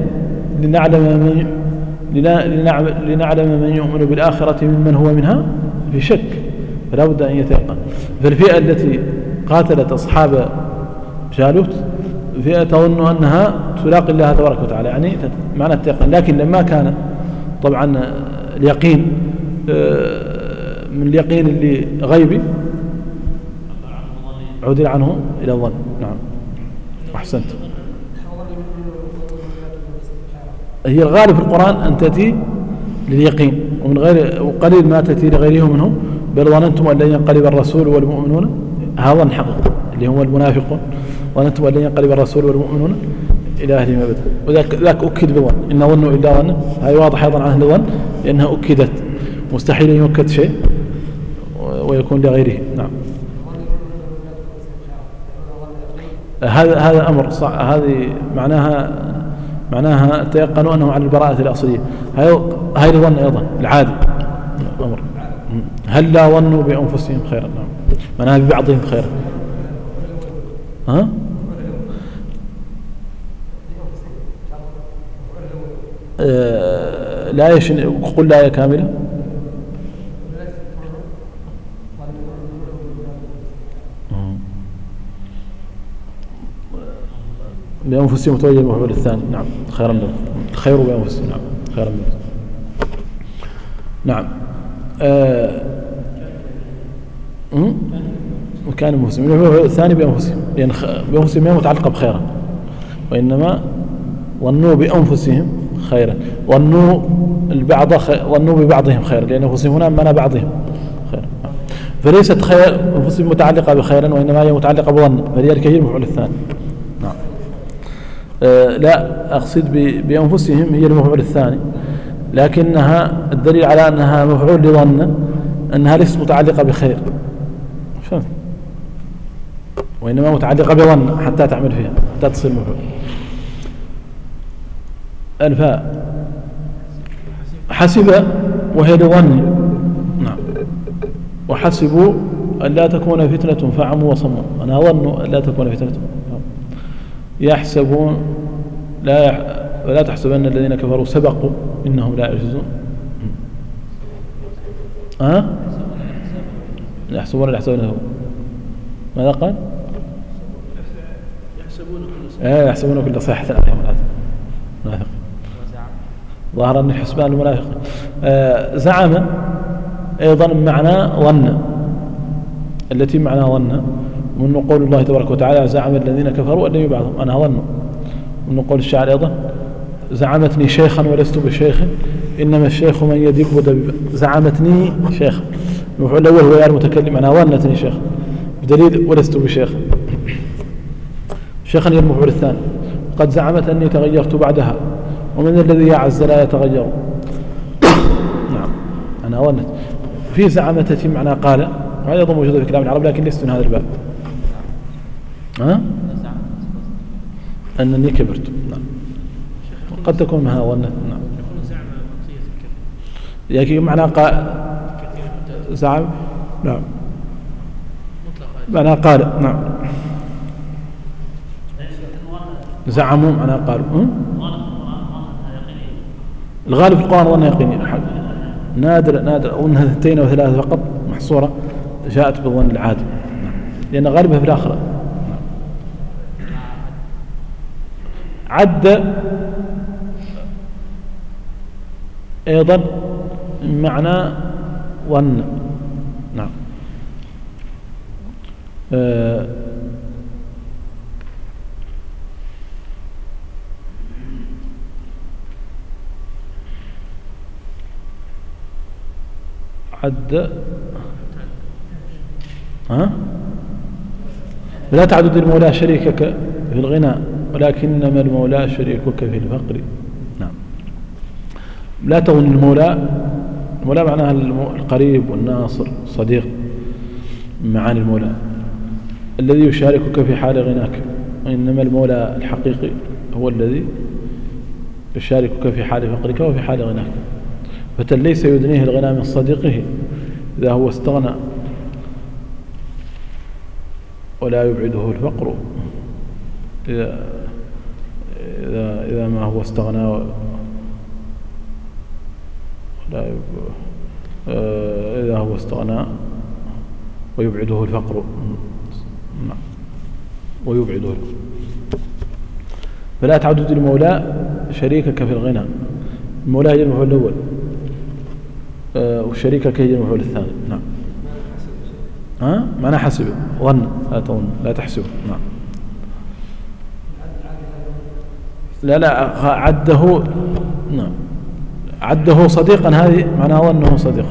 لنعلم من يؤمن بالآخرة ممن هو منها في شك، فلا بد أن يتيقن. فالفئة التي قاتلت أصحاب جالوت فئة تظن أنها تلاقي الله تبارك وتعالى، يعني معنى التيقن، لكن لما كان طبعا اليقين من اليقين اللي غيبي عدل عنه إلى الظن. نعم أحسنت. هي الغالب في القرآن أن تأتي لليقين، ومن غير وقليل ما تأتي لغيرهم منهم، بل ظننتم أن لن ينقلب الرسول والمؤمنون، هذا ظن حقيقي اللي هو المنافقون، ظننتم أن لن ينقلب الرسول والمؤمنون إلى أهلهم أبدا، وذاك أكد بظن، إن ظنوا إلا ظن، هذه واضح أيضا عن أهل الظن لأنها أكدت، مستحيل أن يؤكد شيء ويكون لغيره. نعم هذا أمر صح، هذه معناها تيقنوا أنهم على البراءة الأصلية، هاي الظن أيضا العادي أمر. هل لا ظنوا بأنفسهم خيرا؟ نعم معناها ببعضهم خيرا. ها؟ لا قل لا يا كاملة. بأنفسهم متوجه المفعول الثاني. نعم خيرا منهم، الخير بأنفسهم. نعم خيرا منهم. نعم وكان المفسدين المفعول الثاني بأنفسهم، لأن بأنفسهم ما متعلقة بخيرا، وإنما ظنوا بأنفسهم خيرا، ظنوا ببعضهم خيرا، لأن أنفسهم هنا معنى بعضهم خيرا، فليست خير أنفسهم متعلقة بخيرا، وإنما هي متعلقة بظن، فلذلك هي المفعول الثاني. نعم لا أقصد بأنفسهم هي المفعول الثاني، لكنها الدليل على أنها مفعول لظن أنها ليست متعلقة بخير، فهمت؟ وإنما متعلقة بظن حتى تعمل فيها، حتى تصير مفعول. الفاء حسب وهي لظن. نعم وحسبوا أن لا تكون فتنة فعموا وصموا، أنا أظن أن لا تكون فتنة. يحسبون ولا تحسبن الذين كفروا سبقوا إنهم لا يعجزون. يحسبون ماذا قال؟ يحسبون كل صيحة عليهم منافق، ظهر أن حسبان المنافق. زعم أيضا معنى ظن، التي معنى ظن من قول الله تبارك وتعالى زعم الذين كفروا أن يبعثهم، أنا ظن. من قول الشاعر أيضا زعمتني شيخا ولست بشيخ إنما الشيخ من يدب دبيبا. زعمتني شيخا، المفعول الأول هو يا المتكلم، أنا ظنتني شيخ بدليل ولست بشيخ. شيخا هي المفعول الثاني. قد زعمت أني تغيرت بعدها ومن الذي يعز لا يتغير. نعم أنا ظنت. في زعمتي معنى قال، وهذا أيضا موجود في كلام العرب لكن ليست من هذا الباب. أنني كبرت. نعم قد تكون منها ظنت. نعم يعني معنى قال زعم. نعم معنى قال. نعم زعموا معنى قالوا. الغالب في القرآن ظن يقيني، نادر أو أنها 2 أو 3 فقط محصورة جاءت بالظن العادي، لأن غالبها في الآخرة. عد أيضا معنى ظن. نعم عد لا تعدد المولى شريكك في الغنى ولكنما المولى شريكك في الفقر. نعم لا تظن المولى معناها القريب والناصر صديق، معاني المولى الذي يشاركك في حال غناك، وإنما المولى الحقيقي هو الذي يشاركك في حال فقرك وفي حال غناك. فتى ليس يدنيه الغنى من صديقه إذا هو استغنى ولا يبعده الفقر إذا ما هو استغنى ولا إذا هو استغنى ويبعده الفقر ويبعده. فلا تعدد المولى شريكك في الغنى. المولى هي المفعول الأول وشريكك هي المفعول الثاني. نعم. معنى حسب ظن لا تظن لا تحسب. نعم. لا عده. نعم عده صديقا هذه معناها ظنه صديقا.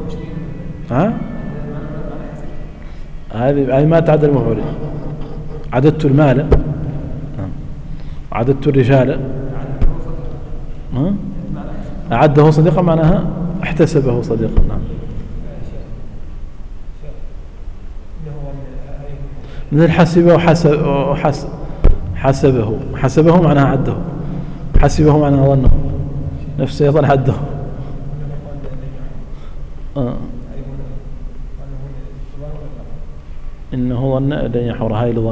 هذه ما تعد المفعولين. عددت المال. نعم. عددت الرجال. أعده صديقا معناها احتسبه صديقا. نعم. مثل حسبه حسبه معناها عده، حسبه معناها ظنه، نفسه يظل عده. إنه ظن لن يحور هاي لظن.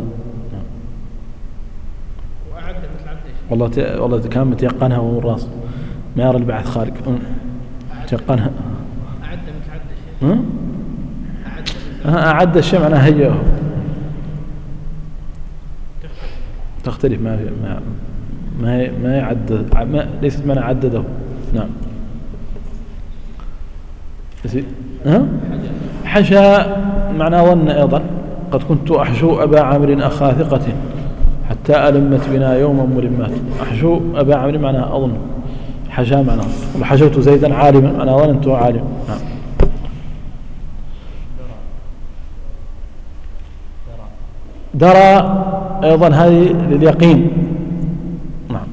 والله كان متيقنها وهو الراس ما يرى البعث خارج تيقنها. أعد الشيء معناها هيئه. تختلف ما يعدد ليست معنى عدده. نعم. حشى معنى ظن أيضا. قد كنت أحشو أبا عمرو أخا ثقة حتى ألمت بنا يوما ملمات. أحشو أبا عمرو معناها أظن. حشى معناه وحشوت زيدا عالما معناها ظننته عالم. نعم. درى أيضا هذه لليقين. نعم.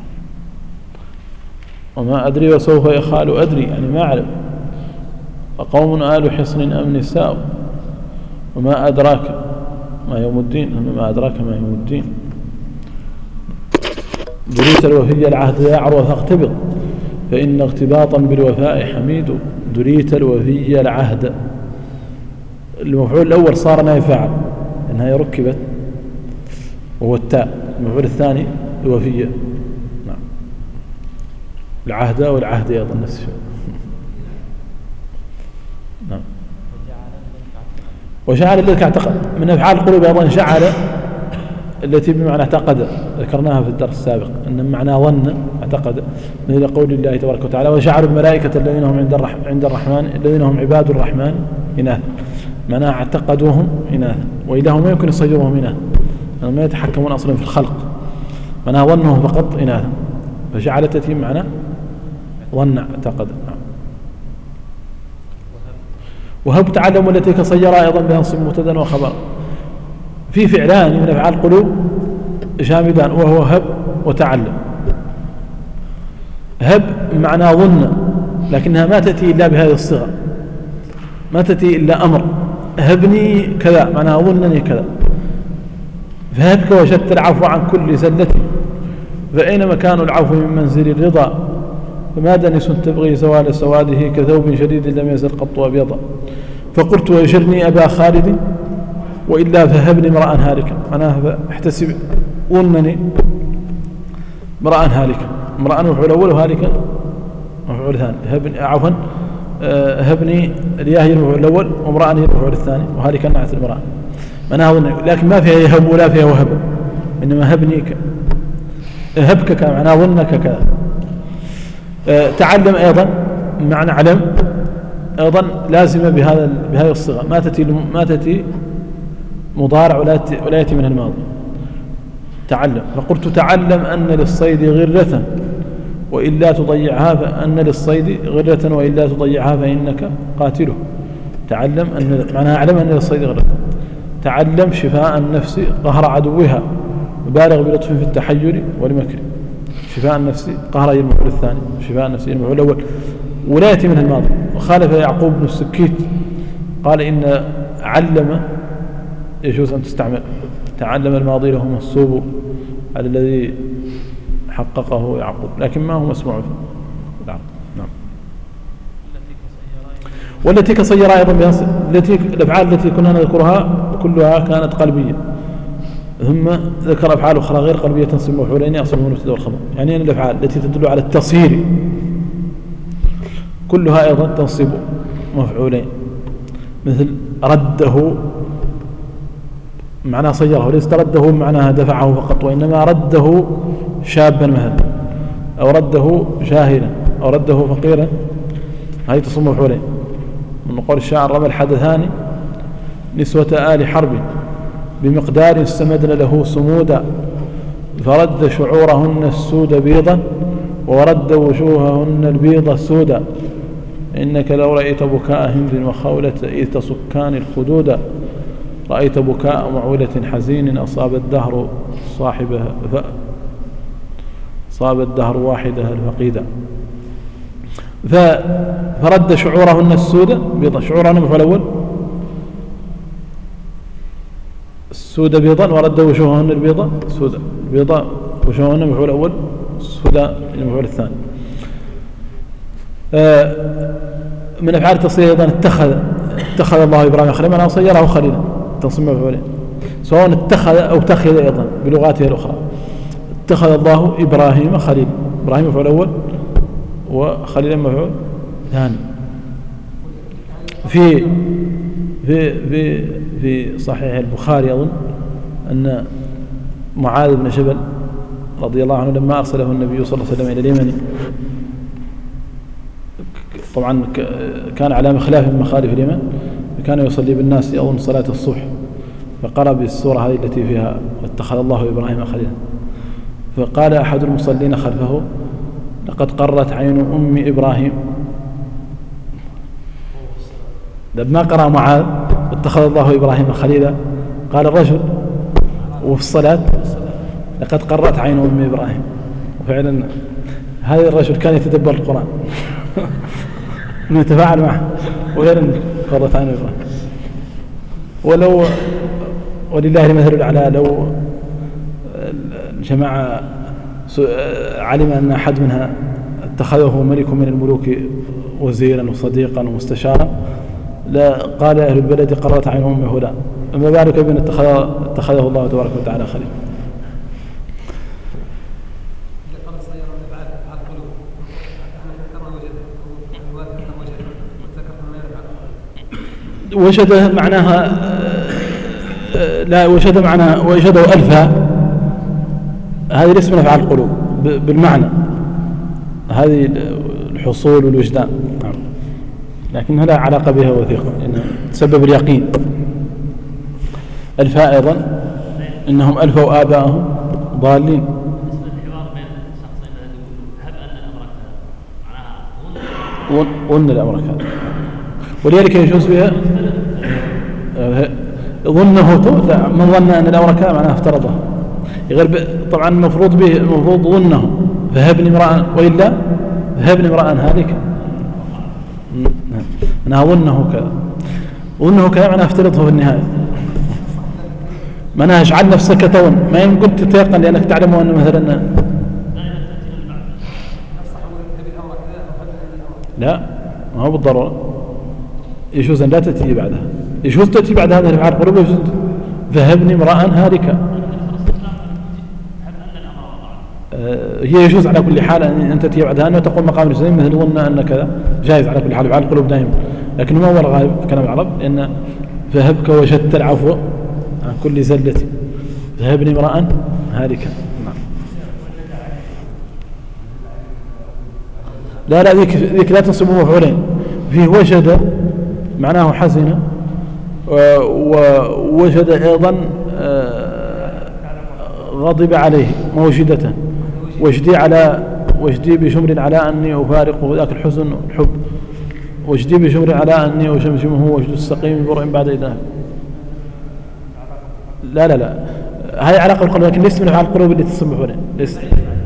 وما أدري وسوف يخال أدري يعني ما أعلم. وقوم آل حصن أم نساء وما أدراك ما يوم الدين. ما أدراك ما يوم الدين. دريت الوفي العهد يا عروة فاغتبط فإن اغتباطا بالوفاء حميد. دريت الوفي العهد. المفعول الأول صار نائب فاعل إنها ركبت وهو التاء. المفعول الثاني الوفية. نعم. العهد والعهد أيضا نفس الشيء. نعم. وشعل التي اعتقد من أفعال القلوب أيضا شعل التي بمعنى اعتقد ذكرناها في الدرس السابق أن معنى ظن اعتقد مثل قول الله تبارك وتعالى وجعلوا الملائكة الذين هم عند الرحمن الذين هم عباد الرحمن إناثا. معناها اعتقدوهم إناثا وإله ما يمكن يصيرهم إناثا ما يتحكمون أصلا في الخلق. معناها ظنهم فقط إناثا فجعلت تتم معنى ظن اعتقد. نعم. وهب تعلم التي كصيرا أيضا بنصب مبتدا وخبر. في فعلان من أفعال القلوب جامدان وهو هب وتعلم. هب معنى ظن لكنها ما تأتي إلا بهذه الصيغة ما تأتي إلا أمر. هبني كذا معناها ظنني كذا. فهبك وجدت العفو عن كل زلة فأين مكان العفو من منزل الرضا فما دنس تبغي زوال سواده كثوب شديد لم يزل قط أبيضا. فقلت ويجرني أبا خالد وإلا فهبني امرأ هالكا. أنا احتسب ظنني امرأ هالكا. امرأ مفعول أول وهالكا مفعول ثاني. هبني عفوا هبني الياء هي المفعول الأول وامرأ هي المفعول الثاني وهالكا نعت المرأة. معناها ظنني لكن ما فيها يهب ولا فيها وهب إنما هبنيك هبكك معناها ظنك كذا. تعلم أيضا معنى علم أيضا لازمة بهذه الصيغة ما تأتي مضارع ولا يأتي من الماضي. تعلم. فقلت تعلم أن للصيد غرة وإلا تضيعها فأن للصيد غرة وإلا تضيعها فإنك قاتله. تعلم أن معناها أعلم أن للصيد غرة. تعلم شفاء النفس قهر عدوها وبالغ بلطف في التحير والمكر. شفاء النفس قهر هي المفعول الثاني شفاء النفس هي المفعول الأول ولا يأتي من الماضي. وخالف يعقوب بن السكيت قال إن علم يجوز أن تستعمل. تعلم الماضي له منصوب على الذي حققه يعقوب لكن ما هو مسموع فيه. نعم. والتي كصير أيضا التي الأفعال التي كنا نذكرها كلها كانت قلبية، ثم ذكر أفعال أخرى غير قلبية تنصب مفعولين يحصل من المبتدأ والخبر. يعني أن الأفعال التي تدل على التصير كلها أيضا تنصب مفعولين، مثل رده معناه صيره، وليس رده معناها دفعه فقط، وإنما رده شابا مثلا، أو رده جاهلا، أو رده فقيرا، هذه تصب مفعولين. من قول الشاعر: رمى الحدثان نسوة آل حرب بمقدار استمدن له صمودا، فرد شعورهن السود بيضا ورد وجوههن البيض السودا، إنك لو رأيت بكاء هند وخولة إذ تسكان الخدودا، رأيت بكاء معولة حزين أصاب الدهر صاحبها صاب الدهر واحدها الفقيدا. فرد شعورهن السود بيضا، شعورهن مفعول الأول السود بيضا، ورد وجوههن البيضة سودا، البيضاء وجوههن مفعول الأول، السودا المفعول الثاني. من أفعال التصريح أيضا اتخذ الله إبراهيم خليلا، معناه صيره خليلا، تنصب مفعولين، سواء اتخذ أو اتخذ أيضا بلغاته الأخرى. اتخذ الله إبراهيم خليلا، إبراهيم مفعول أول وخليلا مفعول ثاني. في في في في صحيح البخاري أظن أن معاذ بن جبل رضي الله عنه لما أرسله النبي صلى الله عليه وسلم إلى اليمن، طبعا كان على مخلاف من مخالف اليمن، كان يصلي بالناس أظن صلاة الصبح، فقرأ بالسورة هذه التي فيها واتخذ الله إبراهيم خليلا، فقال أحد المصلين خلفه: لقد قرت عين أم إبراهيم. لما قرأ معاذ واتخذ الله إبراهيم خليلا، قال الرجل وفي الصلاة: لقد قرت عين أم إبراهيم. وفعلا هذا الرجل كان يتدبر القرآن نتفاعل معه، وغير قرت عين إبراهيم. ولله المثل الأعلى، لو الجماعة علم أن أحد منها اتخذه ملك من الملوك وزيرا وصديقا ومستشارا، لا قال أهل البلد: قرت عين أم فلان، أما بالك بأن اتخذه الله تبارك وتعالى خليل. وجد معناها لا وجد معناها وجده ألفا، هذه ليس من أفعال القلوب بالمعنى، هذه الحصول والوجدان، لكنها لا علاقة بها وثيقة، إنها تسبب اليقين. ألفاء أيضا إنهم ألفوا آباءهم ضالين. ظن الأمر كان، ولذلك يجوز بها ظنه، من ظن أن الأمر كان معناه افترضه، غير طبعا المفروض به المفروض ظنه فهبني امرأ، وإلا فهبني امرأ هالك. أنا أظنه كذا، ظنه كذا معناه افترضه في النهاية، معناه اجعل نفسك تظن، ما يمكن تتيقن لأنك تعلم أن مثلا لا، ما هو بالضرورة، يجوز أن لا تأتي بعدها، يجوز تأتي بعد هذا الأفعال القلوب، يجوز فهبني امرأ هالكا، هي يجوز على كل حال أن تأتي بعدها أنه تقول مقام الجزم، مثل ظن أن كذا، جائز على كل حال أفعال القلوب دائما، لكن ما هو الغالب كلام العرب، لأن فهبك وجدت العفو عن كل زلة، فهبني امرأ هالكا. لا ذيك لا تنصب مفعولين، فيه وجد معناه حزن، ووجد أيضا غضب عليه موجدة، وجدي بشمر على أني أفارقه، ذاك الحزن والحب، وجدي بشمر على أني أشمشمه وجد السقيم برء بعد إذاه. لا هذه علاقة بالقلوب، لكن ليست من أفعال القلوب اللي تصب مفعولين، ليست.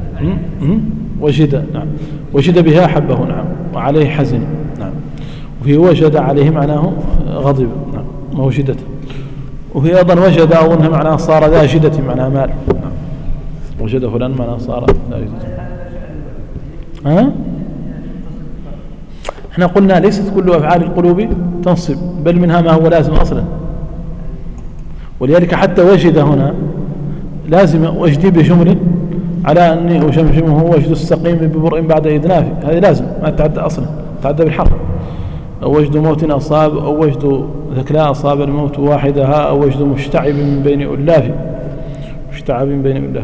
وجد، نعم، وجد بها حبه، نعم، وعليه حزن، نعم، وفي وجد عليه معناه غضب، نعم، موجدة. وفي أيضا وجد أظنها معناه صار ذا جدة، معناه مال، نعم، وجد فلان معناه صار ذا جدة. احنا قلنا ليست كل أفعال القلوب تنصب، بل منها ما هو لازم أصلا. ولذلك حتى وجد هنا لازم وجدي بجمل على أني أشمشمه وجد السقيم ببرء بعد إدنافي، هذه لازم ما تتعدى أصلا، تتعدى بالحرف. أو وجد موت أصاب، أو وجد ذكلاء أصاب الموت واحدها، أو وجد مشتعب من بين ألاف، مشتعب من بين ألاف.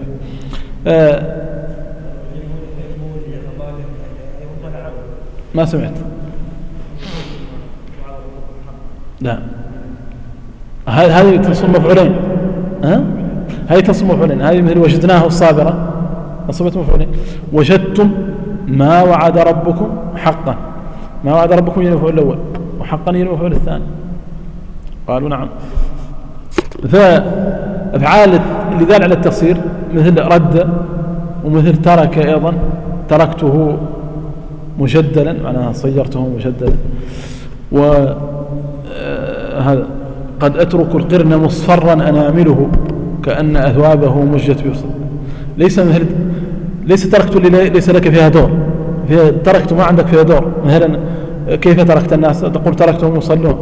ما سمعت. لا، هذه تصم مفعولين. هذه تصم مفعولين. هذه مثل وجدناه الصابرة نصبت مفعولين. وجدتم ما وعد ربكم حقا، ما وعد ربكم هي المفعول الأول، وحقا هي المفعول الثاني. قالوا نعم. فأفعال اللي دال على التصير مثل رد، ومثل ترك أيضا، تركته مجدلا معناها صيرته مجدلا. وهذا قد أترك القرن مصفرا أنامله كأن أثوابه مجت بيصر. ليس تركت اللي ليس لك فيها دور، فيها تركت ما عندك فيها دور. مثلا كيف تركت الناس؟ تقول تركتهم يصلون،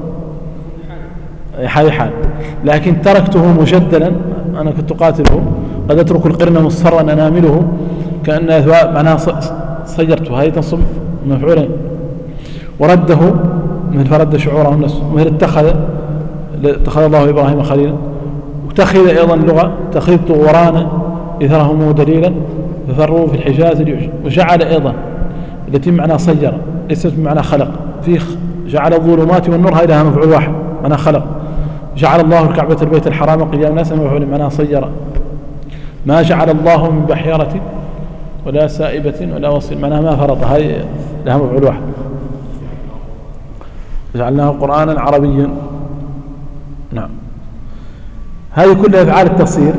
حال. لكن تركته مجدلا أنا كنت قاتله. قد أترك القرن مصفرا أنامله كأن أثواب معناها صيرته، هذه تنصب مفعولين. ورده مثل فرد شعوره الناس، مثل اتخذ الله إبراهيم خليلا. وتخذ أيضا اللغة تخذ غران إثرهم دليلا ففروا في الحجاز اليوش. وجعل أيضا التي معنى صير ليست بمعنى خلق، في جعل الظلمات والنور هذا لها مفعول واحد معنى خلق. جعل الله الكعبة البيت الحرام قيام الناس مفعول معنى صير. ما جعل الله من بحيرة ولا سائبة ولا وصل معناها ما فرط، هذه لها مفعول واحد. جعلناه قرآنا عربيا. نعم، هذه كلها أفعال التصير.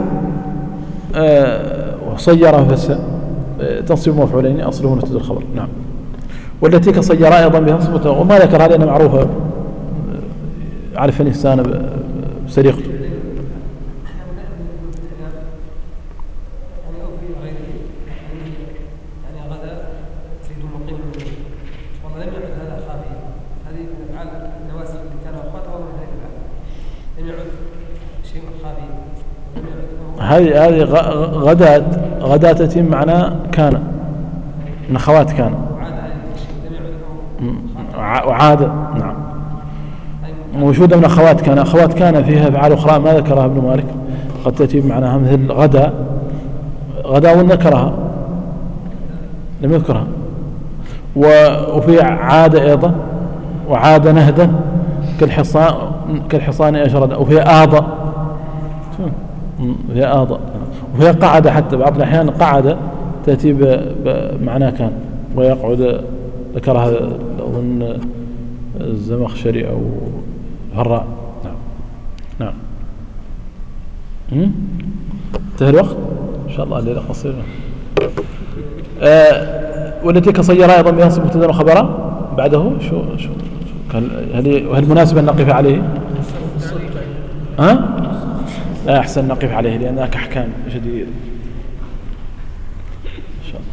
وصير فسا تنصب مفعولين أصله مبتدأ الخبر. نعم. والتي كصير أيضا بها، وما ذكر هذه أنها معروفة عرف الإنسان بسريقته. هذه غداة تتم معنى كان من أخوات كان وعاد. نعم، موجودة من أخوات كان. أخوات كان فيها أفعال أخرى ما ذكرها ابن مالك قد تتم معناها مثل غدا ونكرها لم يذكرها. وفي عاد أيضا، وعاد نهدا كالحصان أشرد. وفي آضى، وفي آضى. وفي قعد، حتى بعض الأحيان قعد تأتي بمعنى كان ويقعد. ذكرها أظن الزمخشري أو الهراء. نعم. انتهى الوقت إن شاء الله، الليلة قصيرة. والتي كصير أيضا بينصب مبتدأ وخبرا بعده. شو هل مناسبا نقف عليه؟ لا، أحسن نقف عليه لأن هناك أحكام جديدة إن شاء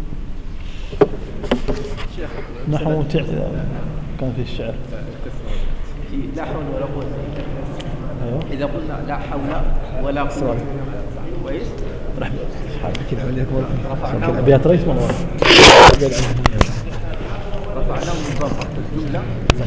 الله. نحو ممتع كان في الشعر لا حول ولا قوة. إذا قلنا لا حول ولا قوة كويس. رفعناه أبيات رئيس رفعناه من ضربة الجملة